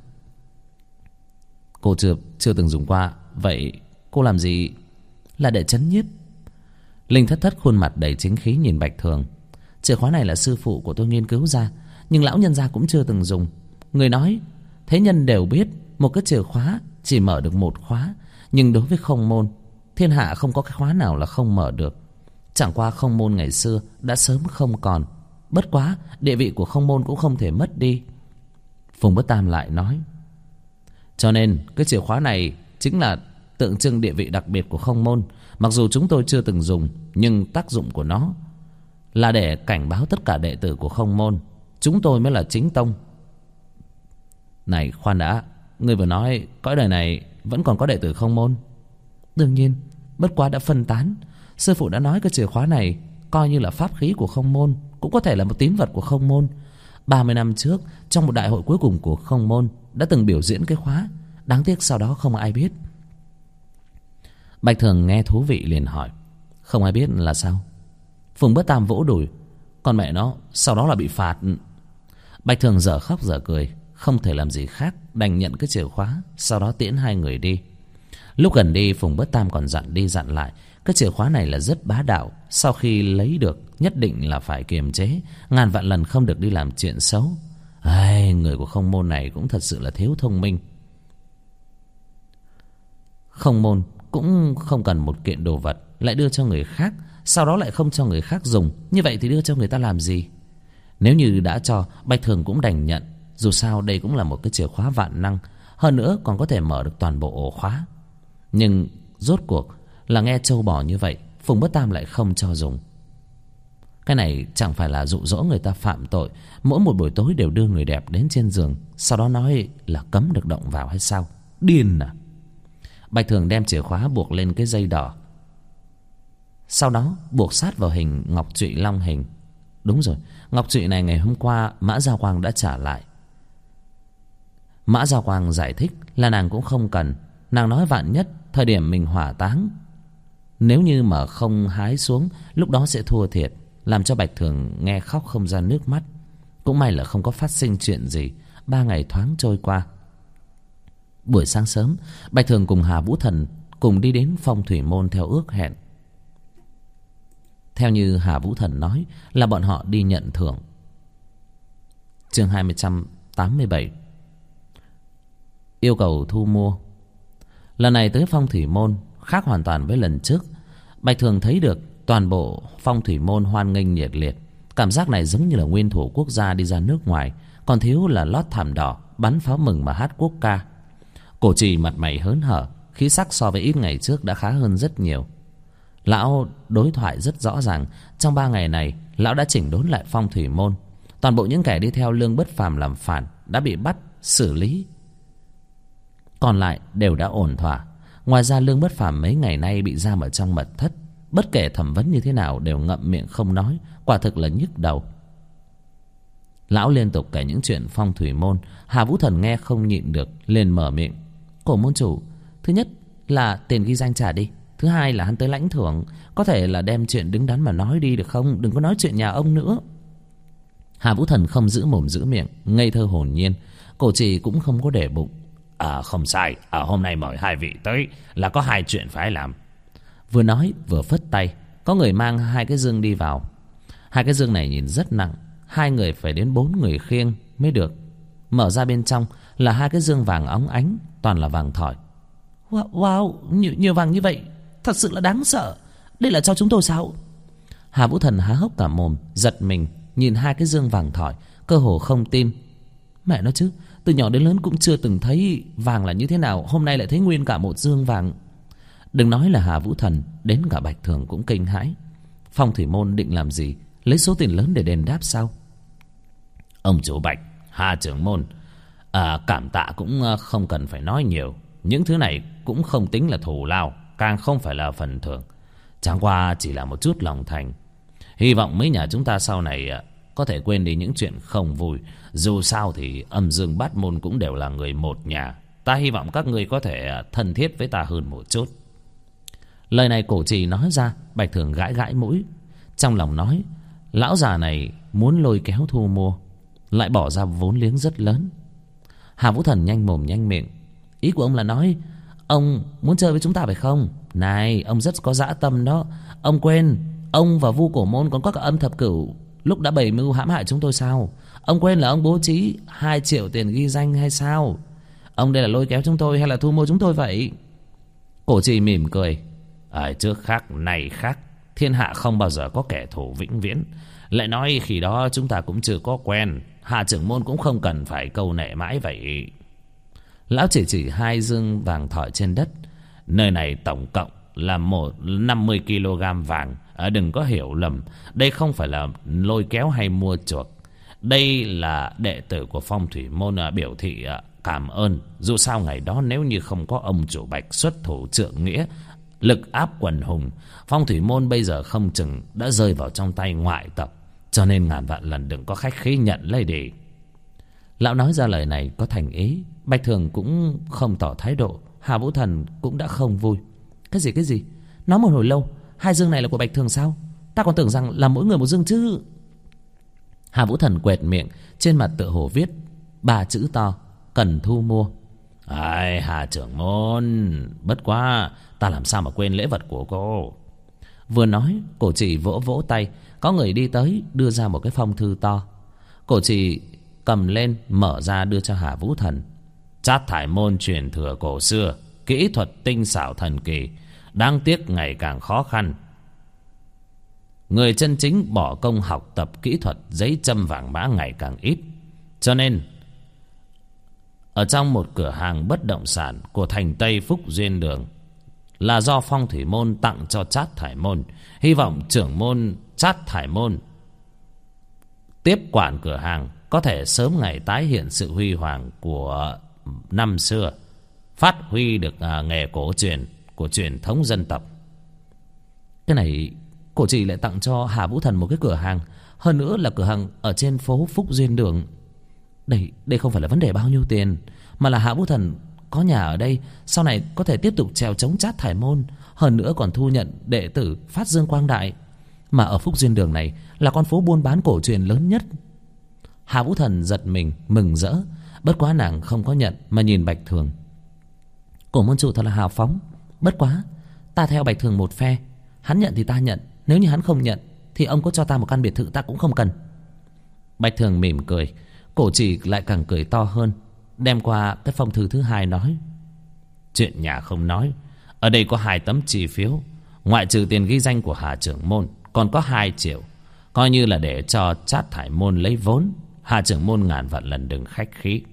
Cô chưa từng dùng qua? Vậy cô làm gì? Là để trấn nhiếp. Linh Thất Thất khuôn mặt đầy chính khí nhìn Bạch Thường. Chìa khóa này là sư phụ của tôi nghiên cứu ra, nhưng lão nhân gia cũng chưa từng dùng. Người nói thế nhân đều biết một cái chìa khóa chỉ mở được một khóa, nhưng đối với không môn, thiên hạ không có cái khóa nào là không mở được. Chẳng qua không môn ngày xưa đã sớm không còn, bất quá địa vị của không môn cũng không thể mất đi. Phùng Bất Tam lại nói, cho nên cái chìa khóa này chính là tượng trưng địa vị đặc biệt của không môn. Mặc dù chúng tôi chưa từng dùng, nhưng tác dụng của nó là để cảnh báo tất cả đệ tử của không môn, chúng tôi mới là chính tông. Này khoan đã, ngươi vừa nói cõi đời này vẫn còn có đệ tử không môn? Đương nhiên, bất quá đã phân tán. Sư phụ đã nói cái chìa khóa này coi như là pháp khí của không môn, cũng có thể là một tín vật của không môn. 30 năm trước, trong một đại hội cuối cùng của không môn, đã từng biểu diễn cái khóa. Đáng tiếc sau đó không ai biết. Bạch Thường nghe thú vị liền hỏi, không ai biết là sao? Phùng Bất Tam vỗ đùi, con mẹ nó, sau đó là bị phạt. Bạch Thường dở khóc dở cười, không thể làm gì khác, đành nhận cái chìa khóa, sau đó tiễn hai người đi. Lúc gần đi, Phùng Bất Tam còn dặn đi dặn lại, cái chìa khóa này là rất bá đạo, sau khi lấy được nhất định là phải kiềm chế, ngàn vạn lần không được đi làm chuyện xấu. Ai, người của không môn này cũng thật sự là thiếu thông minh. Không môn cũng không cần một kiện đồ vật lại đưa cho người khác, sau đó lại không cho người khác dùng, như vậy thì đưa cho người ta làm gì? Nếu như đã cho, Bạch Thường cũng đành nhận, dù sao đây cũng là một cái chìa khóa vạn năng, hơn nữa còn có thể mở được toàn bộ ổ khóa. Nhưng rốt cuộc là nghe trâu bò như vậy, Phùng Bất Tam lại không cho dùng. Cái này chẳng phải là dụ dỗ người ta phạm tội, mỗi một buổi tối đều đưa người đẹp đến trên giường, sau đó nói là cấm được động vào hay sao? Điên à? Bạch Thường đem chìa khóa buộc lên cái dây đỏ, sau đó buộc sát vào hình ngọc trụy long hình. Đúng rồi, ngọc trụy này ngày hôm qua Mã Giao Quang đã trả lại. Mã Giao Quang giải thích là nàng cũng không cần. Nàng nói vạn nhất thời điểm mình hỏa táng, nếu như mà không hái xuống, lúc đó sẽ thua thiệt, làm cho Bạch Thường nghe khóc không ra nước mắt. Cũng may là không có phát sinh chuyện gì. 3 ngày thoáng trôi qua. Buổi sáng sớm, Bạch Thường cùng Hà Vũ Thần cùng đi đến Phong Thủy Môn theo ước hẹn. Theo như Hà Vũ Thần nói là bọn họ đi nhận thưởng. Chương 287, yêu cầu thu mua. Lần này tới Phong Thủy Môn khác hoàn toàn với lần trước. Bạch Thường thấy được toàn bộ Phong Thủy Môn hoan nghênh nhiệt liệt. Cảm giác này giống như là nguyên thủ quốc gia đi ra nước ngoài, còn thiếu là lót thảm đỏ, bắn pháo mừng mà hát quốc ca. Cổ trì mặt mày hớn hở, khí sắc so với ít ngày trước đã khá hơn rất nhiều. Lão đối thoại rất rõ ràng. Trong 3 ngày này, lão đã chỉnh đốn lại Phong Thủy Môn. Toàn bộ những kẻ đi theo Lương Bất Phàm làm phản đã bị bắt, xử lý, còn lại đều đã ổn thỏa. Ngoài ra Lương Bất Phàm mấy ngày nay bị giam ở trong mật thất, bất kể thẩm vấn như thế nào đều ngậm miệng không nói, quả thực là nhức đầu. Lão liên tục kể những chuyện Phong Thủy Môn. Hà Vũ Thần nghe không nhịn được, liền mở miệng. Cổ môn chủ, thứ nhất là tiền ghi danh trả đi, thứ hai là hắn tới lãnh thưởng, có thể là đem chuyện đứng đắn mà nói đi được không? Đừng có nói chuyện nhà ông nữa. Hà Vũ Thần không giữ mồm giữ miệng, ngây thơ hồn nhiên. Cổ trì cũng không có để bụng. Không sai, hôm nay mời hai vị tới là có 2 chuyện phải làm. Vừa nói vừa phất tay, có người mang 2 cái dương đi vào. 2 cái dương này nhìn rất nặng, 2 người phải đến 4 người khiêng mới được. Mở ra bên trong là 2 cái dương vàng óng ánh, toàn là vàng thỏi. Wow, nhiều vàng như vậy, thật sự là đáng sợ. Đây là cho chúng tôi sao? Hà Vũ Thần há hốc cả mồm, giật mình nhìn 2 cái dương vàng thỏi, cơ hồ không tin. Mẹ nó chứ, từ nhỏ đến lớn cũng chưa từng thấy vàng là như thế nào, hôm nay lại thấy nguyên cả một dương vàng. Đừng nói là Hà Vũ Thần, đến cả Bạch Thường cũng kinh hãi. Phong Thủy Môn định làm gì? Lấy số tiền lớn để đền đáp sao? Ông chủ Bạch, Hà trưởng môn, cảm tạ cũng không cần phải nói nhiều. Những thứ này cũng không tính là thù lao, càng không phải là phần thưởng, chẳng qua chỉ là một chút lòng thành. Hy vọng mấy nhà chúng ta sau này có thể quên đi những chuyện không vui. Dù sao thì âm dương bát môn cũng đều là người một nhà. Ta hy vọng các ngươi có thể thân thiết với ta hơn một chút. Lời này Cổ Trì nói ra, Bạch Thường gãi gãi mũi, trong lòng nói: lão già này muốn lôi kéo thu mua, lại bỏ ra vốn liếng rất lớn. Hà Vũ Thần nhanh mồm nhanh miệng: ý của ông là nói ông muốn chơi với chúng ta phải không? Này, ông rất có dã tâm đó. Ông quên ông và Vu Cổ Môn còn có cả Âm Thập Cửu lúc đã bày mưu hãm hại chúng tôi sao? Ông quên là ông bố trí 2 triệu tiền ghi danh hay sao? Ông đây là lôi kéo chúng tôi hay là thu mua chúng tôi vậy? Cổ Trì mỉm cười: trước khác này khác, thiên hạ không bao giờ có kẻ thù vĩnh viễn. Lại nói khi đó chúng ta cũng chưa có quen, Hà trưởng môn cũng không cần phải câu nệ mãi vậy. Lão chỉ 2 dương vàng thỏi trên đất. Nơi này tổng cộng là 50 kg vàng. Đừng có hiểu lầm, đây không phải là lôi kéo hay mua chuộc. Đây là đệ tử của Phong Thủy Môn biểu thị cảm ơn. Dù sao ngày đó nếu như không có ông chủ Bạch xuất thủ trượng nghĩa, lực áp quần hùng, Phong Thủy Môn bây giờ không chừng đã rơi vào trong tay ngoại tộc. Cho nên ngàn vạn lần đừng có khách khí nhận lấy đi. Lão nói ra lời này có thành ý. Bạch Thường cũng không tỏ thái độ. Hà Vũ Thần cũng đã không vui. Cái gì? Nói một hồi lâu, 2 dương này là của Bạch Thường sao? Ta còn tưởng rằng là mỗi người một dương chứ. Hà Vũ Thần quẹt miệng, trên mặt tựa hồ viết 3 chữ to: cần thu mua. Hà trưởng môn, bất quá ta làm sao mà quên lễ vật của cô. Vừa nói, Cổ Trì vỗ vỗ tay. Có người đi tới đưa ra một cái phong thư to. Cổ Trì cầm lên mở ra đưa cho Hà Vũ Thần. Trát Thải Môn truyền thừa cổ xưa, kỹ thuật tinh xảo thần kỳ, đáng tiếc ngày càng khó khăn. Người chân chính bỏ công học tập kỹ thuật giấy châm vàng mã ngày càng ít. Cho nên ở trong một cửa hàng bất động sản của thành Tây Phúc Duyên Đường, là do Phong Thủy Môn tặng cho Trát Thải Môn. Hy vọng trưởng môn Trát Thải Môn tiếp quản cửa hàng có thể sớm ngày tái hiện sự huy hoàng của năm xưa, phát huy được nghề cổ truyền của truyền thống dân tộc. Cái này Cổ Trì lại tặng cho Hà Vũ Thần một cái cửa hàng, hơn nữa là cửa hàng ở trên phố Phúc Duyên Đường. Đây không phải là vấn đề bao nhiêu tiền, mà là Hà Vũ Thần có nhà ở đây, sau này có thể tiếp tục trèo chống Trát Thải Môn, hơn nữa còn thu nhận đệ tử phát dương quang đại. Mà ở Phúc Duyên Đường này là con phố buôn bán cổ truyền lớn nhất. Hà Vũ Thần giật mình mừng rỡ, bất quá nàng không có nhận mà nhìn Bạch Thường. Cổ môn chủ thật là hào phóng. Bất quá ta theo Bạch Thường một phe, hắn nhận thì ta nhận, nếu như hắn không nhận thì ông có cho ta một căn biệt thự ta cũng không cần. Bạch Thường mỉm cười. Cổ Trì lại càng cười to hơn, đem qua cái phong thư thứ 2 nói: chuyện nhà không nói, ở đây có 2 tấm chi phiếu, ngoại trừ tiền ghi danh của Hà trưởng môn còn có 2 triệu, coi như là để cho Trát Thải Môn lấy vốn. Hà trưởng môn ngàn vạn lần đừng khách khí.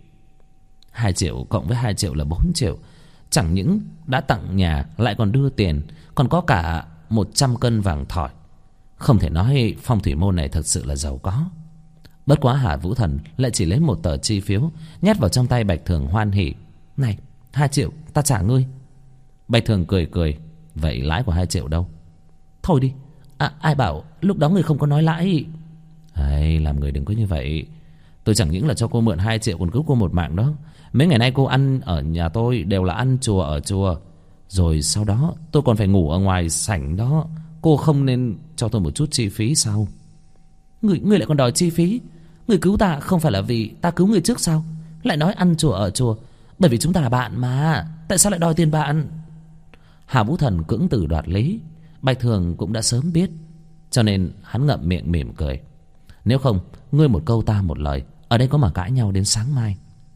2 triệu cộng với 2 triệu là 4 triệu. Chẳng những đã tặng nhà lại còn đưa tiền, còn có cả 100 cân vàng thỏi. Không thể nói Phong Thủy Môn này thật sự là giàu có. Bất quá Hà Vũ Thần lại chỉ lấy 1 tờ chi phiếu nhét vào trong tay Bạch Thường hoan hỉ: này, 2 triệu ta trả ngươi. Bạch Thường cười cười: vậy lãi của 2 triệu đâu? Thôi đi, ai bảo lúc đó người không có nói lãi. Làm người đừng có như vậy. Tôi chẳng những là cho cô mượn 2 triệu còn cứu cô một mạng đó. Mấy ngày nay cô ăn ở nhà tôi đều là ăn chùa ở chùa, rồi sau đó tôi còn phải ngủ ở ngoài sảnh đó. Cô không nên cho tôi một chút chi phí sao? Người lại còn đòi chi phí? Người cứu ta không phải là vì ta cứu người trước sao? Lại nói ăn chùa ở chùa. Bởi vì chúng ta là bạn mà, tại sao lại đòi tiền bạn? Hà Vũ Thần cưỡng từ đoạt lý. Bạch Thường cũng đã sớm biết, cho nên hắn ngậm miệng mỉm cười: nếu không, ngươi một câu ta một lời, ở đây có mà cãi nhau đến sáng mai.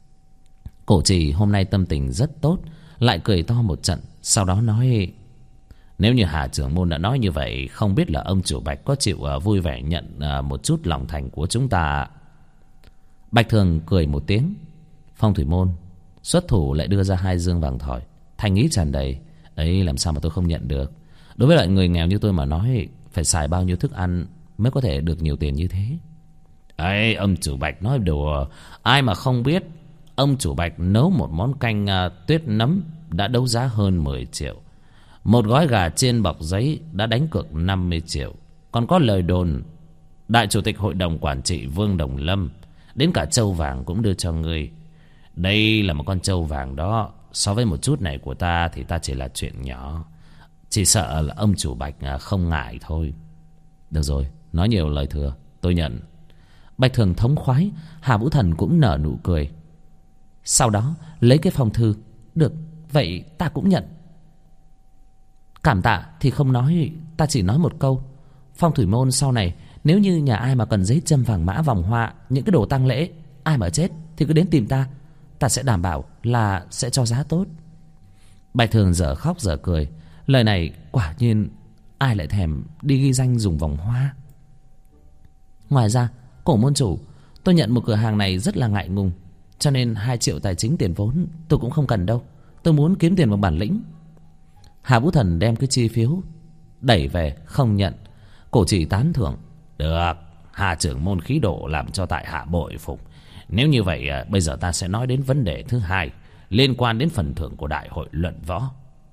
Cổ Trì hôm nay tâm tình rất tốt, lại cười to một trận, sau đó nói: nếu như Hà trưởng môn đã nói như vậy, không biết là ông chủ Bạch có chịu vui vẻ nhận một chút lòng thành của chúng ta. Bạch Thường cười một tiếng. Phong Thủy Môn xuất thủ lại đưa ra 2 dương vàng thỏi, thành ý tràn đầy. Ấy làm sao mà tôi không nhận được. Đối với lại người nghèo như tôi mà nói, phải xài bao nhiêu thức ăn mới có thể được nhiều tiền như thế. Ông chủ Bạch nói đùa. Ai mà không biết ông chủ Bạch nấu một món canh tuyết nấm đã đấu giá hơn 10 triệu. Một gói gà trên bọc giấy đã đánh cược 50 triệu. Còn có lời đồn Đại chủ tịch hội đồng quản trị Vương Đồng Lâm, đến cả trâu vàng cũng đưa cho ngươi. Đây là một con trâu vàng đó. So với một chút này của ta thì ta chỉ là chuyện nhỏ. Chỉ sợ là ông chủ Bạch không ngại thôi. Được rồi, nói nhiều lời thừa, tôi nhận. Bạch Thường thống khoái. Hà Vũ Thần cũng nở nụ cười. Sau đó lấy cái phong thư. Được, vậy ta cũng nhận. Cảm tạ thì không nói, ta chỉ nói một câu. Phong thủy môn sau này, nếu như nhà ai mà cần giấy châm vàng mã vòng hoa, những cái đồ tang lễ, ai mà chết thì cứ đến tìm ta. Ta sẽ đảm bảo là sẽ cho giá tốt. Bạch Thường dở khóc dở cười. Lời này quả nhiên ai lại thèm đi ghi danh dùng vòng hoa. Ngoài ra, Cổ môn chủ, tôi nhận một cửa hàng này rất là ngại ngùng, cho nên 2 triệu tài chính tiền vốn tôi cũng không cần đâu. Tôi muốn kiếm tiền bằng bản lĩnh. Hà Vũ Thần đem cái chi phiếu đẩy về không nhận. Cổ Chỉ tán thưởng. Được, Hà trưởng môn khí độ làm cho tại hạ bội phục. Nếu như vậy, bây giờ ta sẽ nói đến vấn đề thứ hai, liên quan đến phần thưởng của đại hội luận võ.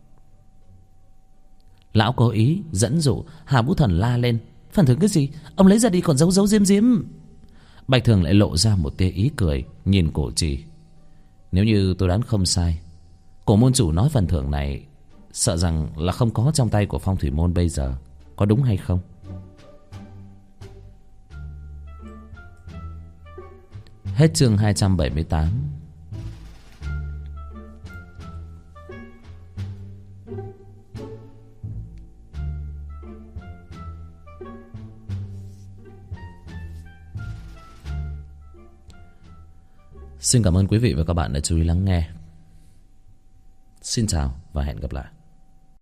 Lão cố ý dẫn dụ. Hà Vũ Thần la lên. Phần thưởng cái gì? Ông lấy ra đi còn giấu giấu giếm giếm. Bạch Thường lại lộ ra một tia ý cười, nhìn Cổ Trì. Nếu như tôi đoán không sai, Cổ môn chủ nói phần thưởng này sợ rằng là không có trong tay của phong thủy môn bây giờ. Có đúng hay không? Hết chương 278. Xin cảm ơn quý vị và các bạn đã chú ý lắng nghe. Xin chào và hẹn gặp lại.